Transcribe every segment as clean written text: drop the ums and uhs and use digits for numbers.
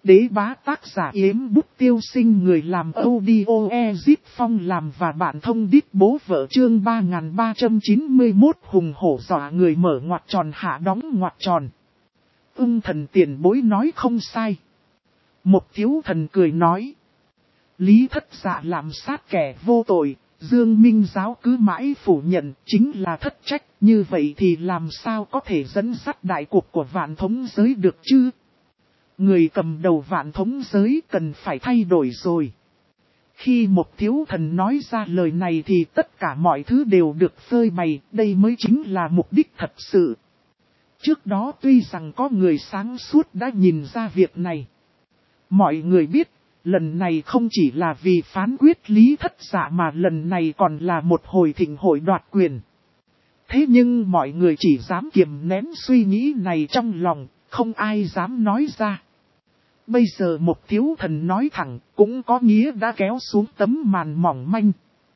Đế bá tác giả Yếm Bút Tiêu Sinh, người làm audio Ezip Phong làm và bạn thông đít bố vợ, chương 3391 hùng hổ dọa người mở ngoặc tròn hạ đóng ngoặc tròn. Thần tiền bối nói không sai. Một thiếu thần cười nói. Lý Thất Dạ làm sát kẻ vô tội, Dương Minh Giáo cứ mãi phủ nhận chính là thất trách, như vậy thì làm sao có thể dẫn dắt đại cuộc của vạn thống giới được chứ? Người cầm đầu vạn thống giới cần phải thay đổi rồi. Khi một thiếu thần nói ra lời này thì tất cả mọi thứ đều được phơi bày, đây mới chính là mục đích thật sự. Trước đó tuy rằng có người sáng suốt đã nhìn ra việc này. Mọi người biết, lần này không chỉ là vì phán quyết Lý Thất Dạ mà lần này còn là một hồi thịnh hội đoạt quyền. Thế nhưng mọi người chỉ dám kiềm nén suy nghĩ này trong lòng, không ai dám nói ra. Bây giờ một thiếu thần nói thẳng, cũng có nghĩa đã kéo xuống tấm màn mỏng manh.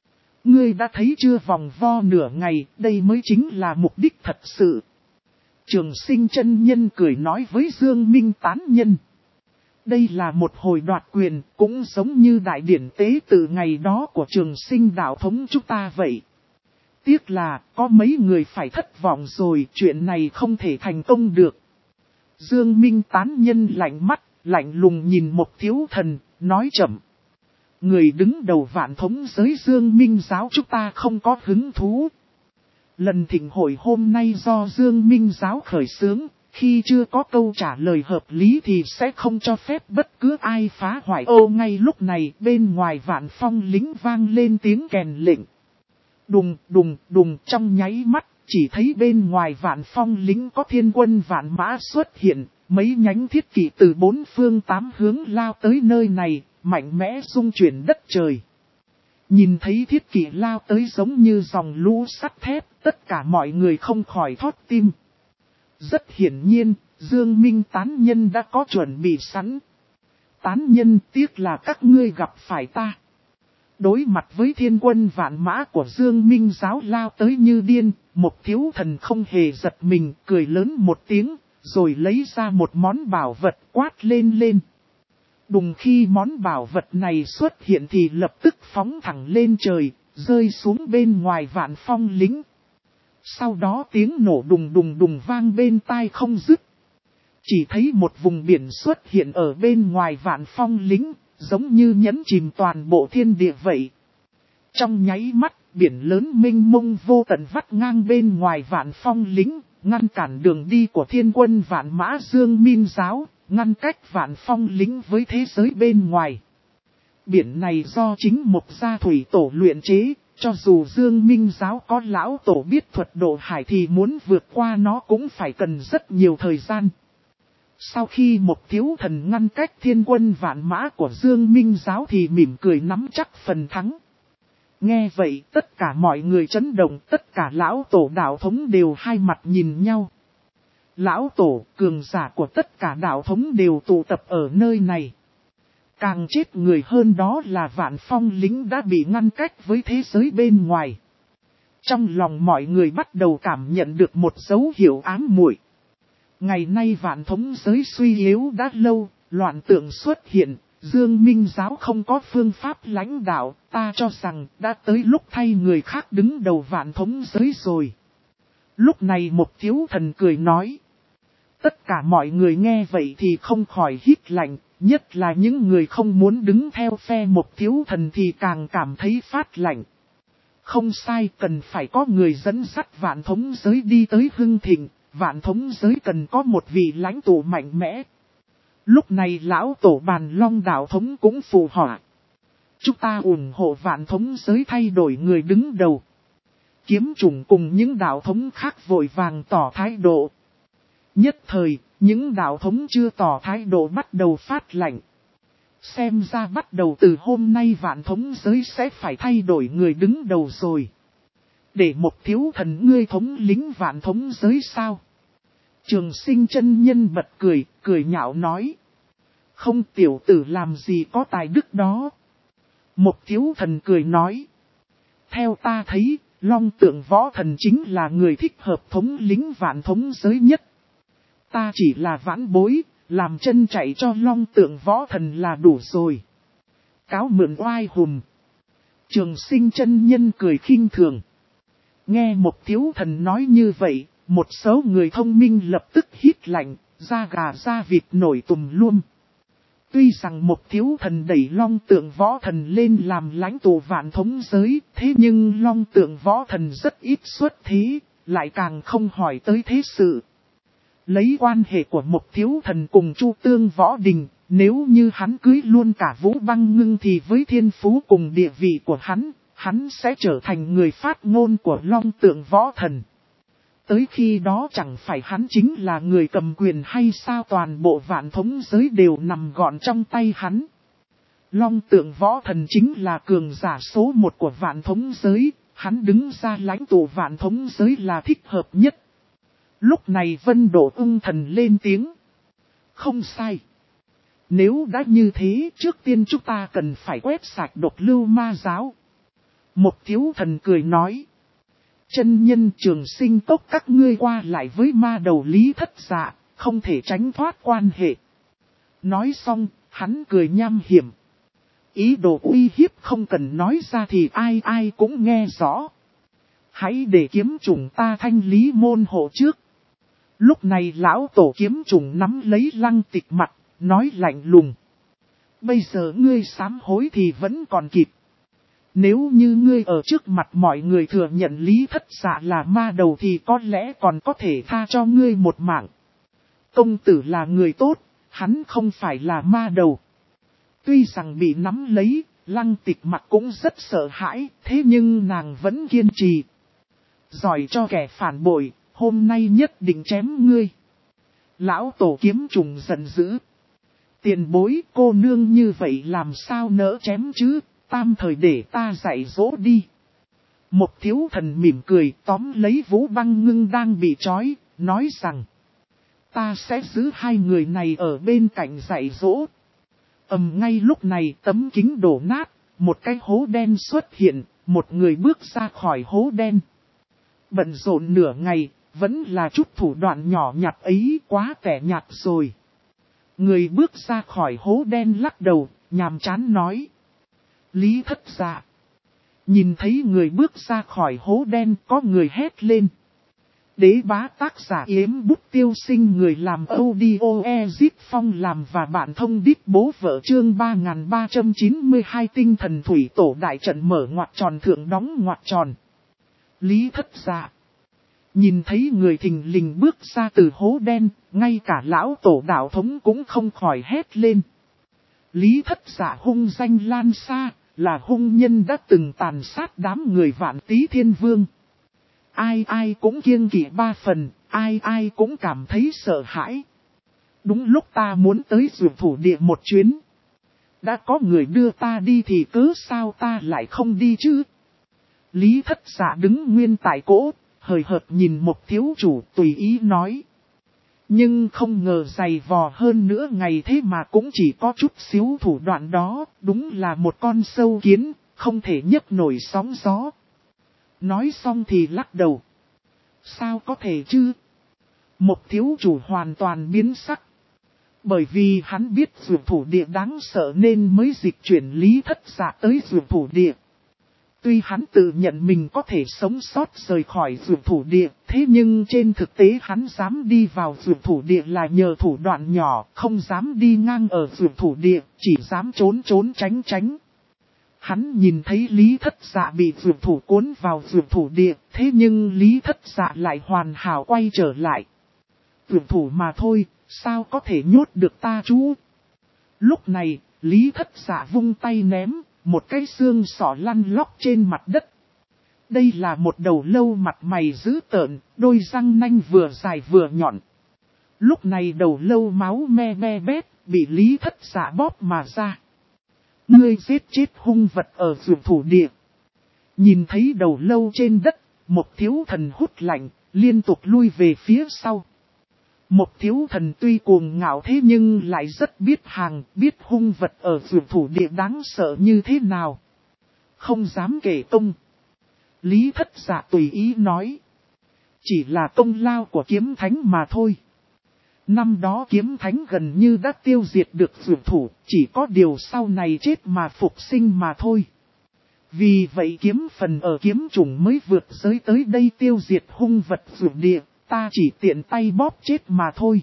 Ngươi đã thấy chưa, vòng vo nửa ngày, đây mới chính là mục đích thật sự. Trường Sinh chân nhân cười nói với Dương Minh tán nhân. Đây là một hồi đoạt quyền, cũng giống như đại điển tế từ ngày đó của Trường Sinh đạo thống chúng ta vậy. Tiếc là, có mấy người phải thất vọng rồi, chuyện này không thể thành công được. Dương Minh tán nhân lạnh mắt, lạnh lùng nhìn một thiếu thần, nói chậm. Người đứng đầu vạn thống giới Dương Minh Giáo chúng ta không có hứng thú. Lần thịnh hội hôm nay do Dương Minh Giáo khởi xướng, khi chưa có câu trả lời hợp lý thì sẽ không cho phép bất cứ ai phá hoại. Ngay lúc này bên ngoài Vạn Phong lính vang lên tiếng kèn lệnh. Đùng đùng đùng, trong nháy mắt, chỉ thấy bên ngoài Vạn Phong lính có thiên quân vạn mã xuất hiện, mấy nhánh thiết kỵ từ bốn phương tám hướng lao tới nơi này, mạnh mẽ xung chuyển đất trời. Nhìn thấy thiết kỵ lao tới giống như dòng lũ sắt thép, tất cả mọi người không khỏi thót tim. Rất hiển nhiên, Dương Minh tán nhân đã có chuẩn bị sẵn. Tán nhân, tiếc là các ngươi gặp phải ta. Đối mặt với thiên quân vạn mã của Dương Minh Giáo lao tới như điên, một thiếu thần không hề giật mình, cười lớn một tiếng, rồi lấy ra một món bảo vật quát lên lên. Đùng, khi món bảo vật này xuất hiện thì lập tức phóng thẳng lên trời, rơi xuống bên ngoài Vạn Phong lính. Sau đó tiếng nổ đùng đùng đùng vang bên tai không dứt. Chỉ thấy một vùng biển xuất hiện ở bên ngoài Vạn Phong lính, giống như nhấn chìm toàn bộ thiên địa vậy. Trong nháy mắt, biển lớn mênh mông vô tận vắt ngang bên ngoài Vạn Phong lính, ngăn cản đường đi của thiên quân vạn mã Dương Minh Giáo, ngăn cách Vạn Phong lính với thế giới bên ngoài. Biển này do chính Mộc Gia Thủy Tổ luyện chế, cho dù Dương Minh Giáo có lão tổ biết thuật độ hải thì muốn vượt qua nó cũng phải cần rất nhiều thời gian. Sau khi một thiếu thần ngăn cách thiên quân vạn mã của Dương Minh Giáo thì mỉm cười nắm chắc phần thắng. Nghe vậy tất cả mọi người chấn động, tất cả lão tổ đạo thống đều hai mặt nhìn nhau. Lão tổ, cường giả của tất cả đạo thống đều tụ tập ở nơi này. Càng chết người hơn đó là Vạn Phong lính đã bị ngăn cách với thế giới bên ngoài. Trong lòng mọi người bắt đầu cảm nhận được một dấu hiệu ám muội. Ngày nay Vạn thống giới suy yếu đã lâu, loạn tượng xuất hiện, Dương Minh Giáo không có phương pháp lãnh đạo, ta cho rằng đã tới lúc thay người khác đứng đầu Vạn thống giới rồi. Lúc này một thiếu thần cười nói. Tất cả mọi người nghe vậy thì không khỏi hít lạnh, nhất là những người không muốn đứng theo phe một thiếu thần thì càng cảm thấy phát lạnh. Không sai, cần phải có người dẫn dắt Vạn thống giới đi tới hưng thịnh, Vạn thống giới cần có một vị lãnh tụ mạnh mẽ. Lúc này lão tổ Bàn Long đạo thống cũng phù họa. Chúng ta ủng hộ Vạn thống giới thay đổi người đứng đầu. Kiếm Trùng cùng những đạo thống khác vội vàng tỏ thái độ. Nhất thời, những đạo thống chưa tỏ thái độ bắt đầu phát lạnh. Xem ra bắt đầu từ hôm nay Vạn thống giới sẽ phải thay đổi người đứng đầu rồi. Để một thiếu thần ngươi thống lĩnh Vạn thống giới sao? Trường Sinh chân nhân bật cười, cười nhạo nói. Không, tiểu tử làm gì có tài đức đó. Một thiếu thần cười nói. Theo ta thấy, Long Tượng Võ Thần chính là người thích hợp thống lĩnh Vạn thống giới nhất. Ta chỉ là vãn bối, làm chân chạy cho Long Tượng Võ Thần là đủ rồi. Cáo mượn oai hùm. Trường Sinh chân nhân cười khinh thường. Nghe một thiếu thần nói như vậy, một số người thông minh lập tức hít lạnh, da gà da vịt nổi tùm luôn. Tuy rằng một thiếu thần đẩy Long Tượng Võ Thần lên làm lãnh tụ vạn thống giới, thế nhưng Long Tượng Võ Thần rất ít xuất thế, lại càng không hỏi tới thế sự. Lấy quan hệ của một thiếu thần cùng Chu Tương Võ Đình, nếu như hắn cưới luôn cả Vũ Băng Ngưng thì với thiên phú cùng địa vị của hắn sẽ trở thành người phát ngôn của Long Tượng Võ Thần. Tới khi đó chẳng phải hắn chính là người cầm quyền hay sao, toàn bộ vạn thống giới đều nằm gọn trong tay hắn. Long Tượng Võ Thần chính là cường giả số 1 của vạn thống giới, hắn đứng ra lãnh tụ vạn thống giới là thích hợp nhất. Lúc này Vân Độ Ung Thần lên tiếng. Không sai. Nếu đã như thế, trước tiên chúng ta cần phải quét sạch độc lưu ma giáo. Một thiếu thần cười nói. Chân nhân Trường Sinh cốc các ngươi qua lại với ma đầu Lý Thất Dạ, không thể tránh thoát quan hệ. Nói xong, hắn cười nham hiểm. Ý đồ uy hiếp không cần nói ra thì ai cũng nghe rõ. Hãy để kiếm trùng ta thanh lý môn hộ trước. Lúc này lão tổ kiếm trùng nắm lấy Lăng Tịch mặt, nói lạnh lùng. Bây giờ ngươi sám hối thì vẫn còn kịp. Nếu như ngươi ở trước mặt mọi người thừa nhận Lý Thất Dạ là ma đầu thì có lẽ còn có thể tha cho ngươi một mạng. Công tử là người tốt, hắn không phải là ma đầu. Tuy rằng bị nắm lấy, Lăng Tịch mặt cũng rất sợ hãi, thế nhưng nàng vẫn kiên trì. Giỏi cho kẻ phản bội, hôm nay nhất định chém ngươi. Lão tổ kiếm trùng giận dữ. Tiền bối cô nương như vậy làm sao nỡ chém chứ, tam thời để ta dạy dỗ đi. Một thiếu thần mỉm cười tóm lấy Vũ Băng Ngưng đang bị trói, nói rằng. Ta sẽ giữ hai người này ở bên cạnh dạy dỗ. Ngay lúc này tấm kính đổ nát, một cái hố đen xuất hiện, một người bước ra khỏi hố đen. Bận rộn nửa ngày, vẫn là chút thủ đoạn nhỏ nhặt ấy, quá tẻ nhạt rồi. Người bước ra khỏi hố đen lắc đầu, nhàm chán nói. Lý Thất Dạ. Nhìn thấy người bước ra khỏi hố đen, có người hét lên. Đế bá tác giả Yếm Bút Tiêu Sinh, người làm audio Ezip Phong làm và bạn thông đít bố vợ chương 3392 tinh thần thủy tổ đại trận mở ngoặc tròn thượng đóng ngoặc tròn. Lý Thất Dạ. Nhìn thấy người thình lình bước ra từ hố đen, ngay cả lão tổ đạo thống cũng không khỏi hét lên. Lý Thất Dạ hung danh lan xa, là hung nhân đã từng tàn sát đám người Vạn Tý Thiên Vương. Ai cũng kiêng kỵ ba phần, ai cũng cảm thấy sợ hãi. Đúng lúc ta muốn tới Dược Thủ Địa một chuyến. Đã có người đưa ta đi thì cớ sao ta lại không đi chứ? Lý Thất Dạ đứng nguyên tại cỗ, hời hợt nhìn một thiếu chủ tùy ý nói. Nhưng không ngờ dày vò hơn nữa ngày thế mà cũng chỉ có chút xíu thủ đoạn đó, đúng là một con sâu kiến, không thể nhấc nổi sóng gió. Nói xong thì lắc đầu. Sao có thể chứ? Một thiếu chủ hoàn toàn biến sắc. Bởi vì hắn biết Dược Thủ Địa đáng sợ nên mới dịch chuyển Lý Thất Dạ tới Dược Thủ Địa. Tuy hắn tự nhận mình có thể sống sót rời khỏi Dược Thủ Địa, thế nhưng trên thực tế hắn dám đi vào Dược Thủ Địa là nhờ thủ đoạn nhỏ, không dám đi ngang ở Dược Thủ Địa, chỉ dám trốn tránh. Hắn nhìn thấy Lý Thất Dạ bị Dược Thủ cuốn vào Dược Thủ Địa, thế nhưng Lý Thất Dạ lại hoàn hảo quay trở lại. Dược Thủ mà thôi, sao có thể nhốt được ta chú? Lúc này, Lý Thất Dạ vung tay ném. Một cái xương sọ lăn lóc trên mặt đất. Đây là một đầu lâu mặt mày dữ tợn, đôi răng nanh vừa dài vừa nhọn. Lúc này đầu lâu máu me be bét, bị Lý Thất Dạ bóp mà ra. Ngươi giết chết hung vật ở Dược Thủ Địa. Nhìn thấy đầu lâu trên đất, một thiếu thần hút lạnh, liên tục lui về phía sau. Một thiếu thần tuy cuồng ngạo thế nhưng lại rất biết hàng, biết hung vật ở Dược Thủ Địa đáng sợ như thế nào. Không dám kể công. Lý Thất Dạ tùy ý nói. Chỉ là công lao của kiếm thánh mà thôi. Năm đó kiếm thánh gần như đã tiêu diệt được dược thủ, chỉ có điều sau này chết mà phục sinh mà thôi. Vì vậy kiếm phần ở kiếm trùng mới vượt giới tới đây tiêu diệt hung vật dược địa, ta chỉ tiện tay bóp chết mà thôi.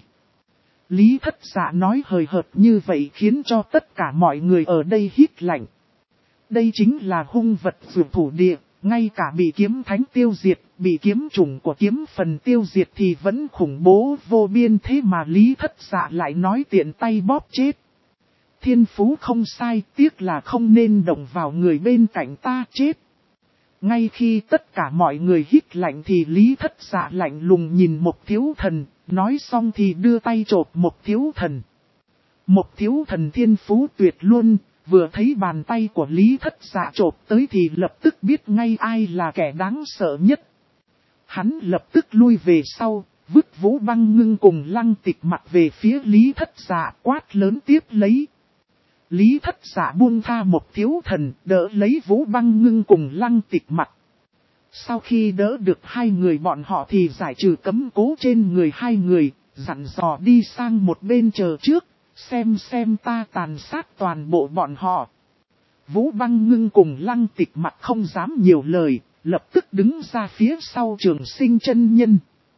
Lý Thất Dạ nói hời hợt như vậy khiến cho tất cả mọi người ở đây hít lạnh. Đây chính là hung vật dược thủ địa, ngay cả bị kiếm thánh tiêu diệt, bị kiếm trùng của kiếm phần tiêu diệt thì vẫn khủng bố vô biên, thế mà Lý Thất Dạ lại nói tiện tay bóp chết. Thiên phú không sai, tiếc là không nên động vào người bên cạnh ta chết. Ngay khi tất cả mọi người hít lạnh thì Lý Thất Dạ lạnh lùng nhìn Mộc Thiếu Thần, nói xong thì đưa tay chộp Mộc Thiếu Thần. Mộc Thiếu Thần thiên phú tuyệt luôn, vừa thấy bàn tay của Lý Thất Dạ chộp tới thì lập tức biết ngay ai là kẻ đáng sợ nhất. Hắn lập tức lui về sau, vứt Vũ Băng Ngưng cùng Lăng Tịch mặt về phía Lý Thất Dạ, quát lớn tiếp lấy. Lý Thất Dạ buông tha Mộc Thiếu Thần, đỡ lấy Vũ Băng Ngưng cùng Lăng Tịch mặt. Sau khi đỡ được hai người bọn họ thì giải trừ cấm cố trên người hai người, dặn dò đi sang một bên chờ trước, xem ta tàn sát toàn bộ bọn họ. Vũ Băng Ngưng cùng Lăng Tịch mặt không dám nhiều lời, lập tức đứng ra phía sau Trường Sinh chân nhân.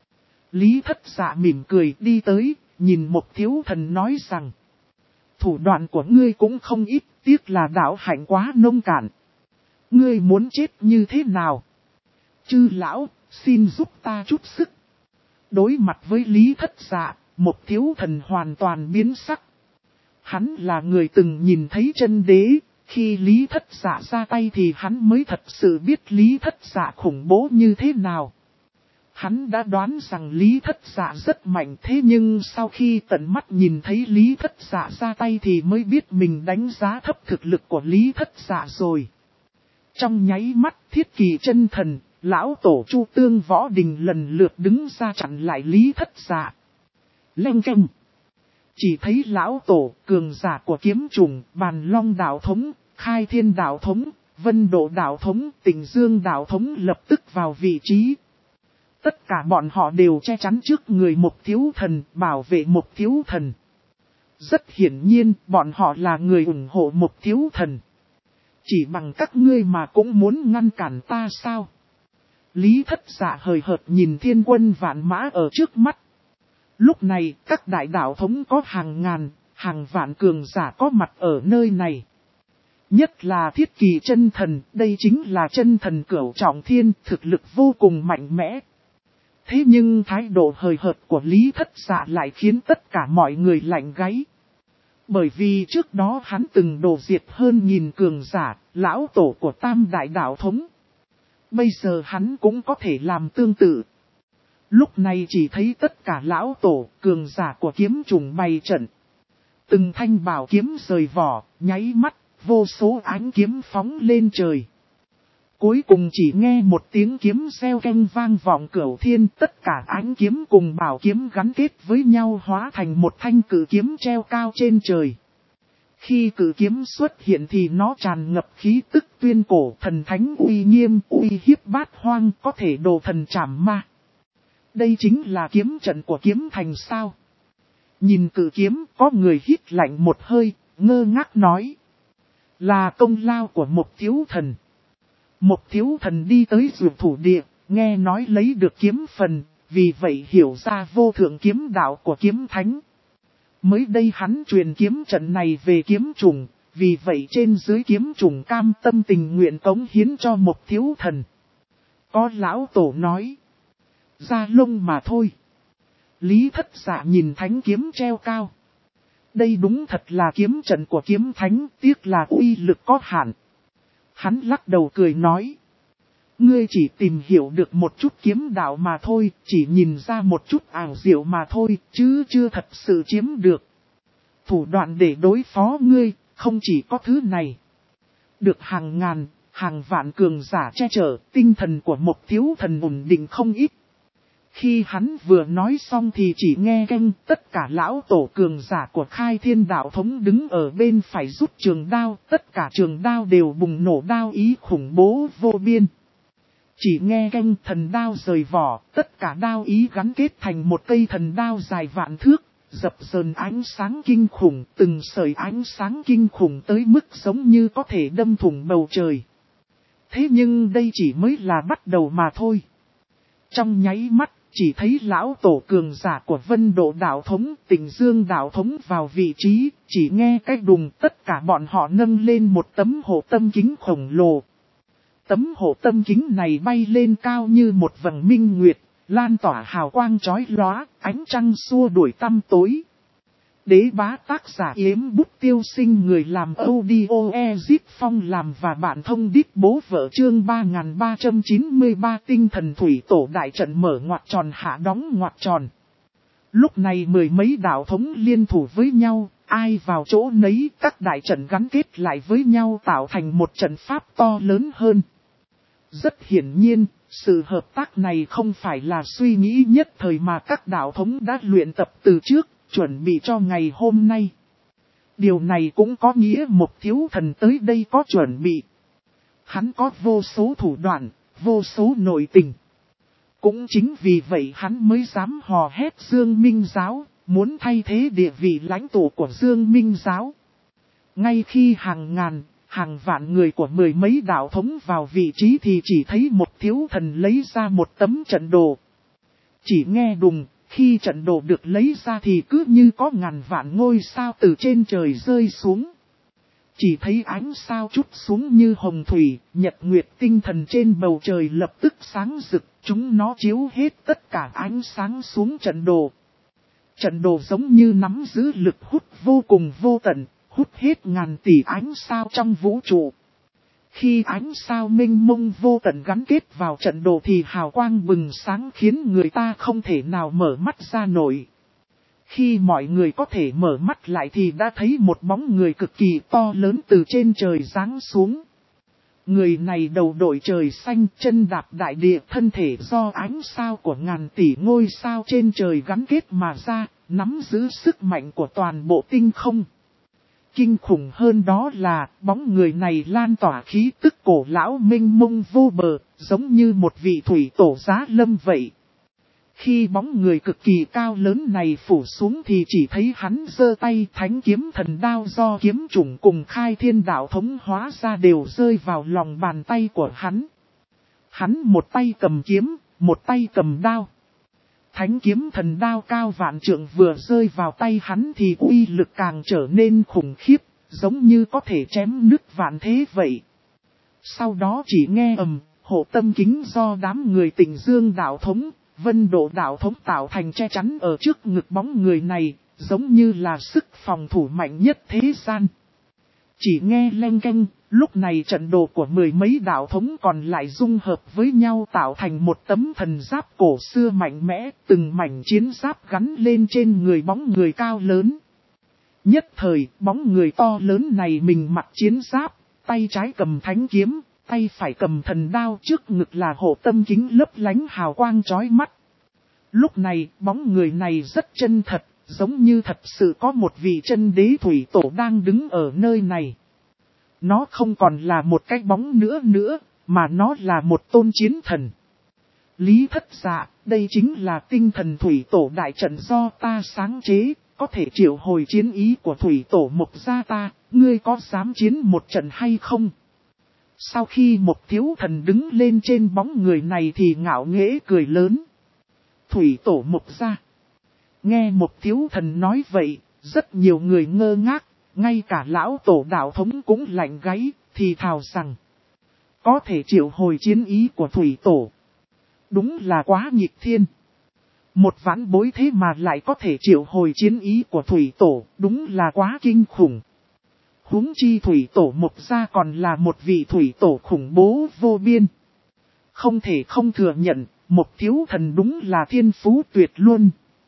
Lý Thất Dạ mỉm cười đi tới, nhìn Mộc Thiếu Thần nói rằng: thủ đoạn của ngươi cũng không ít, tiếc là đạo hạnh quá nông cạn. Ngươi muốn chết như thế nào? Chư lão, xin giúp ta chút sức. Đối mặt với Lý Thất Dạ, Mộc Thiếu Thần hoàn toàn biến sắc. Hắn là người từng nhìn thấy chân đế, khi Lý Thất Dạ ra tay thì hắn mới thật sự biết Lý Thất Dạ khủng bố như thế nào. Hắn đã đoán rằng Lý Thất Dạ rất mạnh, thế nhưng sau khi tận mắt nhìn thấy Lý Thất Dạ ra tay thì mới biết mình đánh giá thấp thực lực của Lý Thất Dạ rồi. Trong nháy mắt Thiết Kỳ Chân Thần, lão tổ Chu Tương Võ Đình lần lượt đứng ra chặn lại Lý Thất Dạ. Leng keng. Chỉ thấy lão tổ, cường giả của kiếm trùng, Bàn Long đạo thống, Khai Thiên đạo thống, Vân Độ đạo thống, Tình Dương đạo thống lập tức vào vị trí. Tất cả bọn họ đều che chắn trước người Mộc Thiếu Thần, bảo vệ Mộc Thiếu Thần. Rất hiển nhiên, bọn họ là người ủng hộ Mộc Thiếu Thần. Chỉ bằng các ngươi mà cũng muốn ngăn cản ta sao? Lý Thất Dạ hời hợt nhìn thiên quân vạn mã ở trước mắt. Lúc này, các đại đạo thống có hàng ngàn, hàng vạn cường giả có mặt ở nơi này. Nhất là Thiết Kỳ Chân Thần, đây chính là chân thần cửu trọng thiên, thực lực vô cùng mạnh mẽ. Thế nhưng thái độ hời hợt của Lý Thất Dạ lại khiến tất cả mọi người lạnh gáy. Bởi vì trước đó hắn từng đổ diệt hơn 1000 cường giả, lão tổ của Tam Đại Đạo Thống. Bây giờ hắn cũng có thể làm tương tự. Lúc này chỉ thấy tất cả lão tổ, cường giả của kiếm trùng bày trận. Từng thanh bảo kiếm rời vỏ, nháy mắt, vô số ánh kiếm phóng lên trời. Cuối cùng chỉ nghe một tiếng kiếm reo keng vang vọng cửu thiên, tất cả ánh kiếm cùng bảo kiếm gắn kết với nhau hóa thành một thanh cử kiếm treo cao trên trời. Khi cử kiếm xuất hiện thì nó tràn ngập khí tức tuyên cổ, thần thánh uy nghiêm, uy hiếp bát hoang, có thể đồ thần trảm ma. Đây chính là kiếm trận của kiếm thành sao? Nhìn cử kiếm, có người hít lạnh một hơi, ngơ ngác nói: là công lao của Mộc Thiếu Thần. Mộc Thiếu Thần đi tới dược thủ địa, nghe nói lấy được kiếm phần, vì vậy hiểu ra vô thượng kiếm đạo của kiếm thánh. Mới đây hắn truyền kiếm trận này về kiếm trùng, vì vậy trên dưới kiếm trùng cam tâm tình nguyện cống hiến cho Mộc Thiếu Thần. Có lão tổ nói: da lông mà thôi. Lý Thất Dạ nhìn thánh kiếm treo cao. Đây đúng thật là kiếm trận của kiếm thánh, tiếc là uy lực có hạn. Hắn lắc đầu cười nói: ngươi chỉ tìm hiểu được một chút kiếm đạo mà thôi, chỉ nhìn ra một chút ảo diệu mà thôi, chứ chưa thật sự chiếm được. Thủ đoạn để đối phó ngươi, không chỉ có thứ này. Được hàng ngàn, hàng vạn cường giả che chở, tinh thần của Mộc Thiếu Thần ổn định không ít. Khi hắn vừa nói xong thì chỉ nghe keng, tất cả lão tổ cường giả của Khai Thiên đạo thống đứng ở bên phải rút trường đao, tất cả trường đao đều bùng nổ đao ý khủng bố vô biên. Chỉ nghe keng, thần đao rời vỏ, tất cả đao ý gắn kết thành một cây thần đao dài vạn thước, dập dờn ánh sáng kinh khủng, từng sợi ánh sáng kinh khủng tới mức giống như có thể đâm thủng bầu trời. Thế nhưng đây chỉ mới là bắt đầu mà thôi. Trong nháy mắt, chỉ thấy lão tổ cường giả của Vân Độ đạo thống, Tình Dương đạo thống vào vị trí, chỉ nghe cái đùng tất cả bọn họ nâng lên một tấm hộ tâm kính khổng lồ. Tấm hộ tâm kính này bay lên cao như một vầng minh nguyệt, lan tỏa hào quang chói lóa, ánh trăng xua đuổi tăm tối. Đế bá tác giả Yếm Bút Tiêu Sinh, người làm audio Ezip Phong làm và bạn thông đít bố vợ, chương 3393 tinh thần thủy tổ đại trận mở ngoặc tròn hạ đóng ngoặc tròn. Lúc này mười mấy đạo thống liên thủ với nhau, ai vào chỗ nấy, các đại trận gắn kết lại với nhau tạo thành một trận pháp to lớn hơn. Rất hiển nhiên, sự hợp tác này không phải là suy nghĩ nhất thời mà các đạo thống đã luyện tập từ trước, chuẩn bị cho ngày hôm nay. Điều này cũng có nghĩa một thiếu thần tới đây có chuẩn bị. Hắn có vô số thủ đoạn, vô số nội tình. Cũng chính vì vậy hắn mới dám hò hét Dương Minh Giáo, muốn thay thế địa vị lãnh tụ của Dương Minh Giáo. Ngay khi hàng ngàn, hàng vạn người của mười mấy đạo thống vào vị trí thì chỉ thấy một thiếu thần lấy ra một tấm trận đồ. Chỉ nghe đùng, khi trận đồ được lấy ra thì cứ như có ngàn vạn ngôi sao từ trên trời rơi xuống. Chỉ thấy ánh sao trút xuống như hồng thủy, nhật nguyệt tinh thần trên bầu trời lập tức sáng rực, chúng nó chiếu hết tất cả ánh sáng xuống trận đồ. Trận đồ giống như nắm giữ lực hút vô cùng vô tận, hút hết ngàn tỷ ánh sao trong vũ trụ. Khi ánh sao mênh mông vô tận gắn kết vào trận đồ thì hào quang bừng sáng khiến người ta không thể nào mở mắt ra nổi. Khi mọi người có thể mở mắt lại thì đã thấy một bóng người cực kỳ to lớn từ trên trời giáng xuống. Người này đầu đội trời xanh, chân đạp đại địa, thân thể do ánh sao của ngàn tỷ ngôi sao trên trời gắn kết mà ra, nắm giữ sức mạnh của toàn bộ tinh không. Kinh khủng hơn đó là, bóng người này lan tỏa khí tức cổ lão mênh mông vô bờ, giống như một vị thủy tổ giá lâm vậy. Khi bóng người cực kỳ cao lớn này phủ xuống thì chỉ thấy hắn giơ tay, thánh kiếm thần đao do kiếm chủng cùng khai thiên đạo thống hóa ra đều rơi vào lòng bàn tay của hắn. Hắn một tay cầm kiếm, một tay cầm đao. Thánh kiếm thần đao cao vạn trượng vừa rơi vào tay hắn thì uy lực càng trở nên khủng khiếp, giống như có thể chém nứt vạn thế vậy. Sau đó chỉ nghe hộ tâm kính do đám người Tình Dương đạo thống, Vân Độ đạo thống tạo thành che chắn ở trước ngực bóng người này, giống như là sức phòng thủ mạnh nhất thế gian. Chỉ nghe leng keng, lúc này trận đồ của mười mấy đạo thống còn lại dung hợp với nhau tạo thành một tấm thần giáp cổ xưa mạnh mẽ, từng mảnh chiến giáp gắn lên trên người bóng người cao lớn. Nhất thời, bóng người to lớn này mình mặc chiến giáp, tay trái cầm thánh kiếm, tay phải cầm thần đao, trước ngực là hộ tâm kính lấp lánh hào quang chói mắt. Lúc này, bóng người này rất chân thật, giống như thật sự có một vị chân đế thủy tổ đang đứng ở nơi này. Nó không còn là một cái bóng nữa, mà nó là một tôn chiến thần. Lý Thất Dạ, đây chính là tinh thần thủy tổ đại trận do ta sáng chế, có thể triệu hồi chiến ý của thủy tổ Mộc gia ta, ngươi có dám chiến một trận hay không? Sau khi một thiếu thần đứng lên trên bóng người này thì ngạo nghễ cười lớn. Thủy tổ Mộc gia. Nghe một thiếu thần nói vậy, rất nhiều người ngơ ngác, ngay cả lão tổ đạo thống cũng lạnh gáy, thì thào rằng. Có thể triệu hồi chiến ý của thủy tổ. Đúng là quá nghịch thiên. Một vãn bối thế mà lại có thể triệu hồi chiến ý của thủy tổ, đúng là quá kinh khủng. Huống chi thủy tổ Mộc gia còn là một vị thủy tổ khủng bố vô biên. Không thể không thừa nhận, một thiếu thần đúng là thiên phú tuyệt luôn.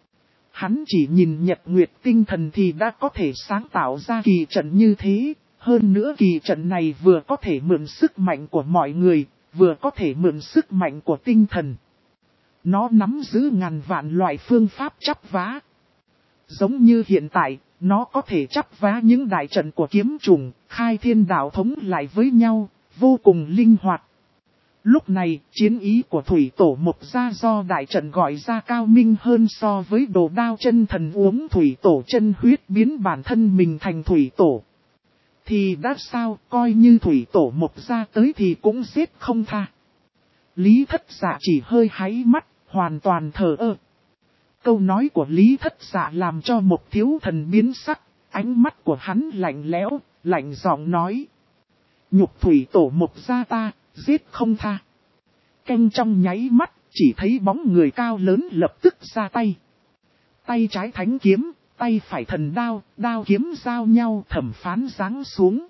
Hắn chỉ nhìn nhật nguyệt tinh thần thì đã có thể sáng tạo ra kỳ trận như thế. Hơn nữa kỳ trận này vừa có thể mượn sức mạnh của mọi người, vừa có thể mượn sức mạnh của tinh thần. Nó nắm giữ ngàn vạn loại phương pháp chắp vá. Giống như hiện tại, nó có thể chắp vá những đại trận của kiếm trùng, khai thiên đạo thống lại với nhau, vô cùng linh hoạt. Lúc này, chiến ý của thủy tổ Mộc gia do đại trận gọi ra cao minh hơn so với đồ đao chân thần uống thủy tổ chân huyết biến bản thân mình thành thủy tổ. Thì đã sao, coi như thủy tổ Mộc gia tới thì cũng giết không tha. Lý Thất Dạ chỉ hơi háy mắt, hoàn toàn thờ ơ. Câu nói của Lý Thất Dạ làm cho Mộc Thiếu Thần biến sắc, ánh mắt của hắn lạnh lẽo, lạnh giọng nói. Nhục thủy tổ Mộc gia ta, giết không tha. Canh trong nháy mắt, chỉ thấy bóng người cao lớn lập tức ra tay. Tay trái thánh kiếm, tay phải thần đao, đao kiếm giao nhau thẩm phán giáng xuống.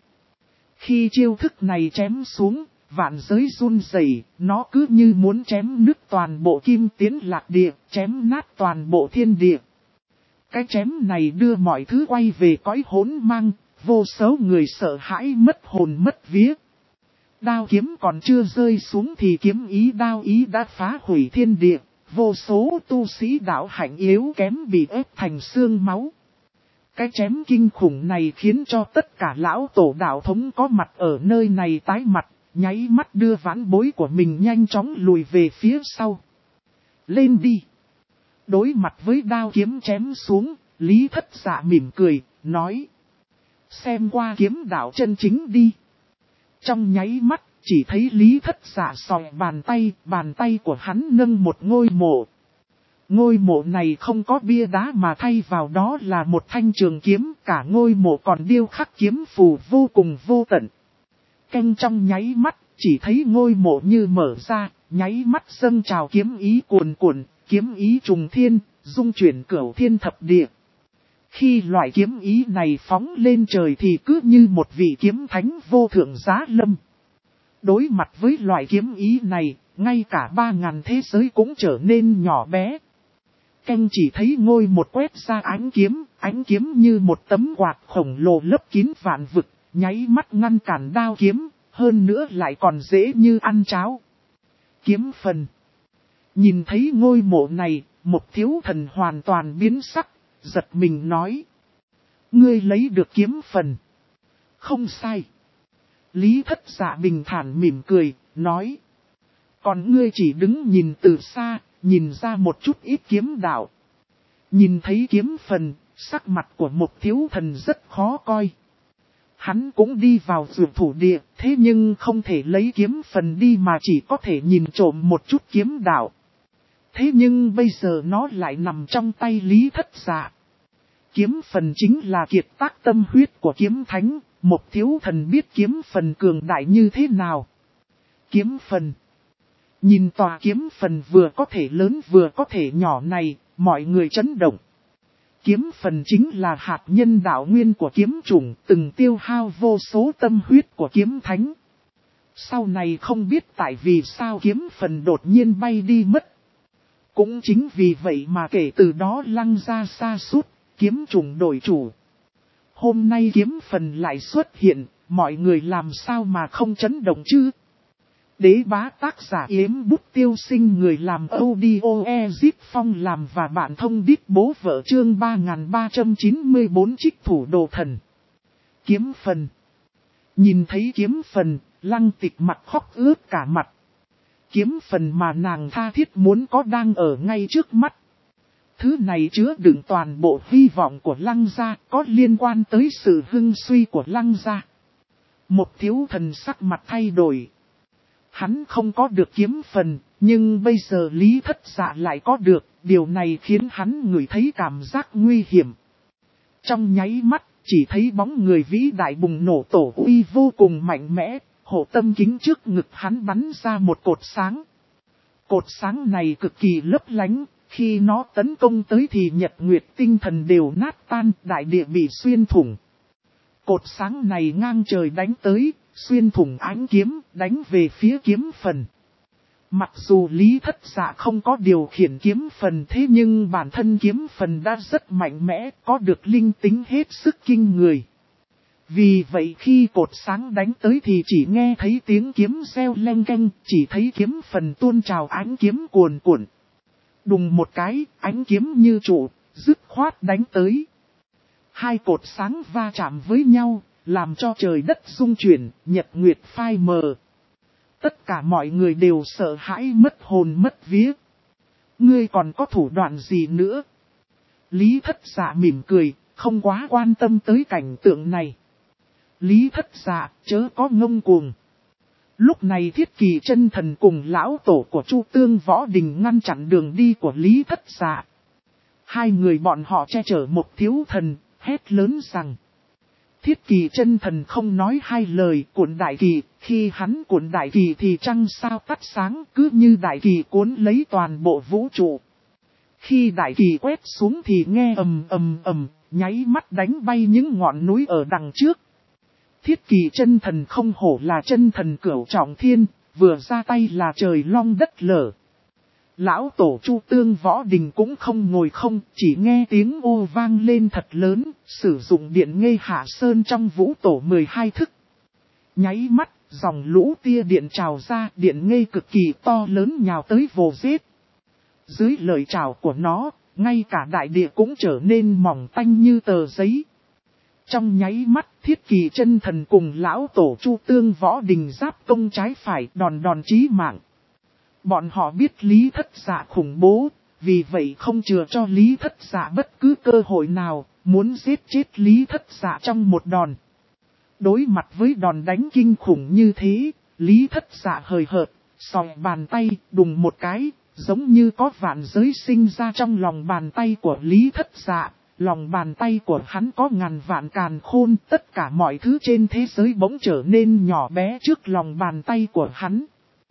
Khi chiêu thức này chém xuống, vạn giới run rẩy, nó cứ như muốn chém nứt toàn bộ kim tiến lạc địa, chém nát toàn bộ thiên địa. Cái chém này đưa mọi thứ quay về cõi hỗn mang, vô số người sợ hãi mất hồn mất vía. Đao kiếm còn chưa rơi xuống thì kiếm ý đao ý đã phá hủy thiên địa, vô số tu sĩ đạo hạnh yếu kém bị ép thành xương máu. Cái chém kinh khủng này khiến cho tất cả lão tổ đạo thống có mặt ở nơi này tái mặt, nháy mắt đưa vãn bối của mình nhanh chóng lùi về phía sau. Lên đi! Đối mặt với đao kiếm chém xuống, Lý Thất Dạ mỉm cười, nói. Xem qua kiếm đạo chân chính đi. Trong nháy mắt, chỉ thấy Lý Thất Dạ sòi bàn tay của hắn nâng một ngôi mộ. Ngôi mộ này không có bia đá mà thay vào đó là một thanh trường kiếm, cả ngôi mộ còn điêu khắc kiếm phù vô cùng vô tận. Canh trong nháy mắt, chỉ thấy ngôi mộ như mở ra, nháy mắt dâng trào kiếm ý cuồn cuộn, kiếm ý trùng thiên, dung chuyển cửu thiên thập địa. Khi loại kiếm ý này phóng lên trời thì cứ như một vị kiếm thánh vô thượng giá lâm. Đối mặt với loại kiếm ý này, ngay cả 3000 thế giới cũng trở nên nhỏ bé. Canh chỉ thấy ngôi một quét ra ánh kiếm như một tấm quạt khổng lồ lấp kín vạn vực, nháy mắt ngăn cản đao kiếm, hơn nữa lại còn dễ như ăn cháo. Kiếm phần. Nhìn thấy ngôi mộ này, Mộc Thiếu Thần hoàn toàn biến sắc, giật mình nói. Ngươi lấy được kiếm phần. Không sai. Lý Thất Dạ bình thản mỉm cười, nói. Còn ngươi chỉ đứng nhìn từ xa, nhìn ra một chút ít kiếm đạo. Nhìn thấy kiếm phần, sắc mặt của Mộc Thiếu Thần rất khó coi. Hắn cũng đi vào dược thủ địa, thế nhưng không thể lấy kiếm phần đi mà chỉ có thể nhìn trộm một chút kiếm đạo. Thế nhưng bây giờ nó lại nằm trong tay Lý Thất Dạ. Kiếm phần chính là kiệt tác tâm huyết của kiếm thánh, Mộc Thiếu Thần biết kiếm phần cường đại như thế nào. Kiếm phần. Nhìn tòa kiếm phần vừa có thể lớn vừa có thể nhỏ này, mọi người chấn động. Kiếm phần chính là hạt nhân đạo nguyên của kiếm chủng, từng tiêu hao vô số tâm huyết của kiếm thánh. Sau này không biết tại vì sao kiếm phần đột nhiên bay đi mất. Cũng chính vì vậy mà kể từ đó Lăng Gia sa sút, kiếm chủng đổi chủ. Hôm nay kiếm phần lại xuất hiện, mọi người làm sao mà không chấn động chứ? Đế bá tác giả Yếm Bút Tiêu Sinh, người làm audio Zip Phong làm và bạn thông đít bố vợ chương 3394 trích thủ đồ thần. Kiếm phần. Nhìn thấy kiếm phần, Lăng Tịch mặt khóc ướt cả mặt. Kiếm phần mà nàng tha thiết muốn có đang ở ngay trước mắt. Thứ này chứa đựng toàn bộ hy vọng của Lăng gia, có liên quan tới sự hưng suy của Lăng gia. Mộc Thiếu Thần sắc mặt thay đổi. Hắn không có được kiếm phần, nhưng bây giờ Lý Thất Dạ lại có được, điều này khiến hắn ngửi thấy cảm giác nguy hiểm. Trong nháy mắt, chỉ thấy bóng người vĩ đại bùng nổ tổ uy vô cùng mạnh mẽ, hộ tâm kính trước ngực hắn bắn ra một cột sáng. Cột sáng này cực kỳ lấp lánh, khi nó tấn công tới thì nhật nguyệt tinh thần đều nát tan, đại địa bị xuyên thủng. Cột sáng này ngang trời đánh tới, xuyên thủng ánh kiếm, đánh về phía kiếm phần. Mặc dù Lý Thất Dạ không có điều khiển kiếm phần, thế nhưng bản thân kiếm phần đã rất mạnh mẽ, có được linh tính hết sức kinh người. Vì vậy khi cột sáng đánh tới thì chỉ nghe thấy tiếng kiếm reo leng keng, chỉ thấy kiếm phần tuôn trào ánh kiếm cuồn cuộn. Đùng một cái, ánh kiếm như trụ, dứt khoát đánh tới. Hai cột sáng va chạm với nhau, làm cho trời đất rung chuyển, nhật nguyệt phai mờ. tất cả mọi người đều sợ hãi mất hồn mất vía. Ngươi còn có thủ đoạn gì nữa? Lý Thất Dạ mỉm cười, không quá quan tâm tới cảnh tượng này. Lý Thất Dạ, chớ có ngông cuồng. Lúc này Thiết Kỳ Chân Thần cùng lão tổ của Chu Tương Võ Đình ngăn chặn đường đi của Lý Thất Dạ. Hai người bọn họ che chở một thiếu thần, hét lớn rằng. Thiết Kỳ Chân Thần không nói hai lời, cuộn đại kỳ, khi hắn cuộn đại kỳ thì trăng sao tắt sáng, cứ như đại kỳ cuốn lấy toàn bộ vũ trụ. Khi đại kỳ quét xuống thì nghe ầm ầm ầm, nháy mắt đánh bay những ngọn núi ở đằng trước. Thiết Kỳ Chân Thần không hổ là chân thần cửu trọng thiên, vừa ra tay là trời long đất lở. Lão tổ Chu Tương Võ Đình cũng không ngồi không, chỉ nghe tiếng ô vang lên thật lớn, sử dụng điện ngây hạ sơn trong vũ tổ 12 thức. Nháy mắt, dòng lũ tia điện trào ra, điện ngây cực kỳ to lớn nhào tới vồ giết. Dưới lời chào của nó, ngay cả đại địa cũng trở nên mỏng tanh như tờ giấy. Trong nháy mắt, Thiết Kỳ Chân Thần cùng lão tổ Chu Tương Võ Đình giáp công trái phải, đòn đòn chí mạng. Bọn họ biết Lý Thất Dạ khủng bố, vì vậy không chừa cho Lý Thất Dạ bất cứ cơ hội nào, muốn giết chết Lý Thất Dạ trong một đòn. Đối mặt với đòn đánh kinh khủng như thế, Lý Thất Dạ hời hợt, sòng bàn tay, đùng một cái, giống như có vạn giới sinh ra trong lòng bàn tay của Lý Thất Dạ. Lòng bàn tay của hắn có ngàn vạn càn khôn, tất cả mọi thứ trên thế giới bỗng trở nên nhỏ bé trước lòng bàn tay của hắn.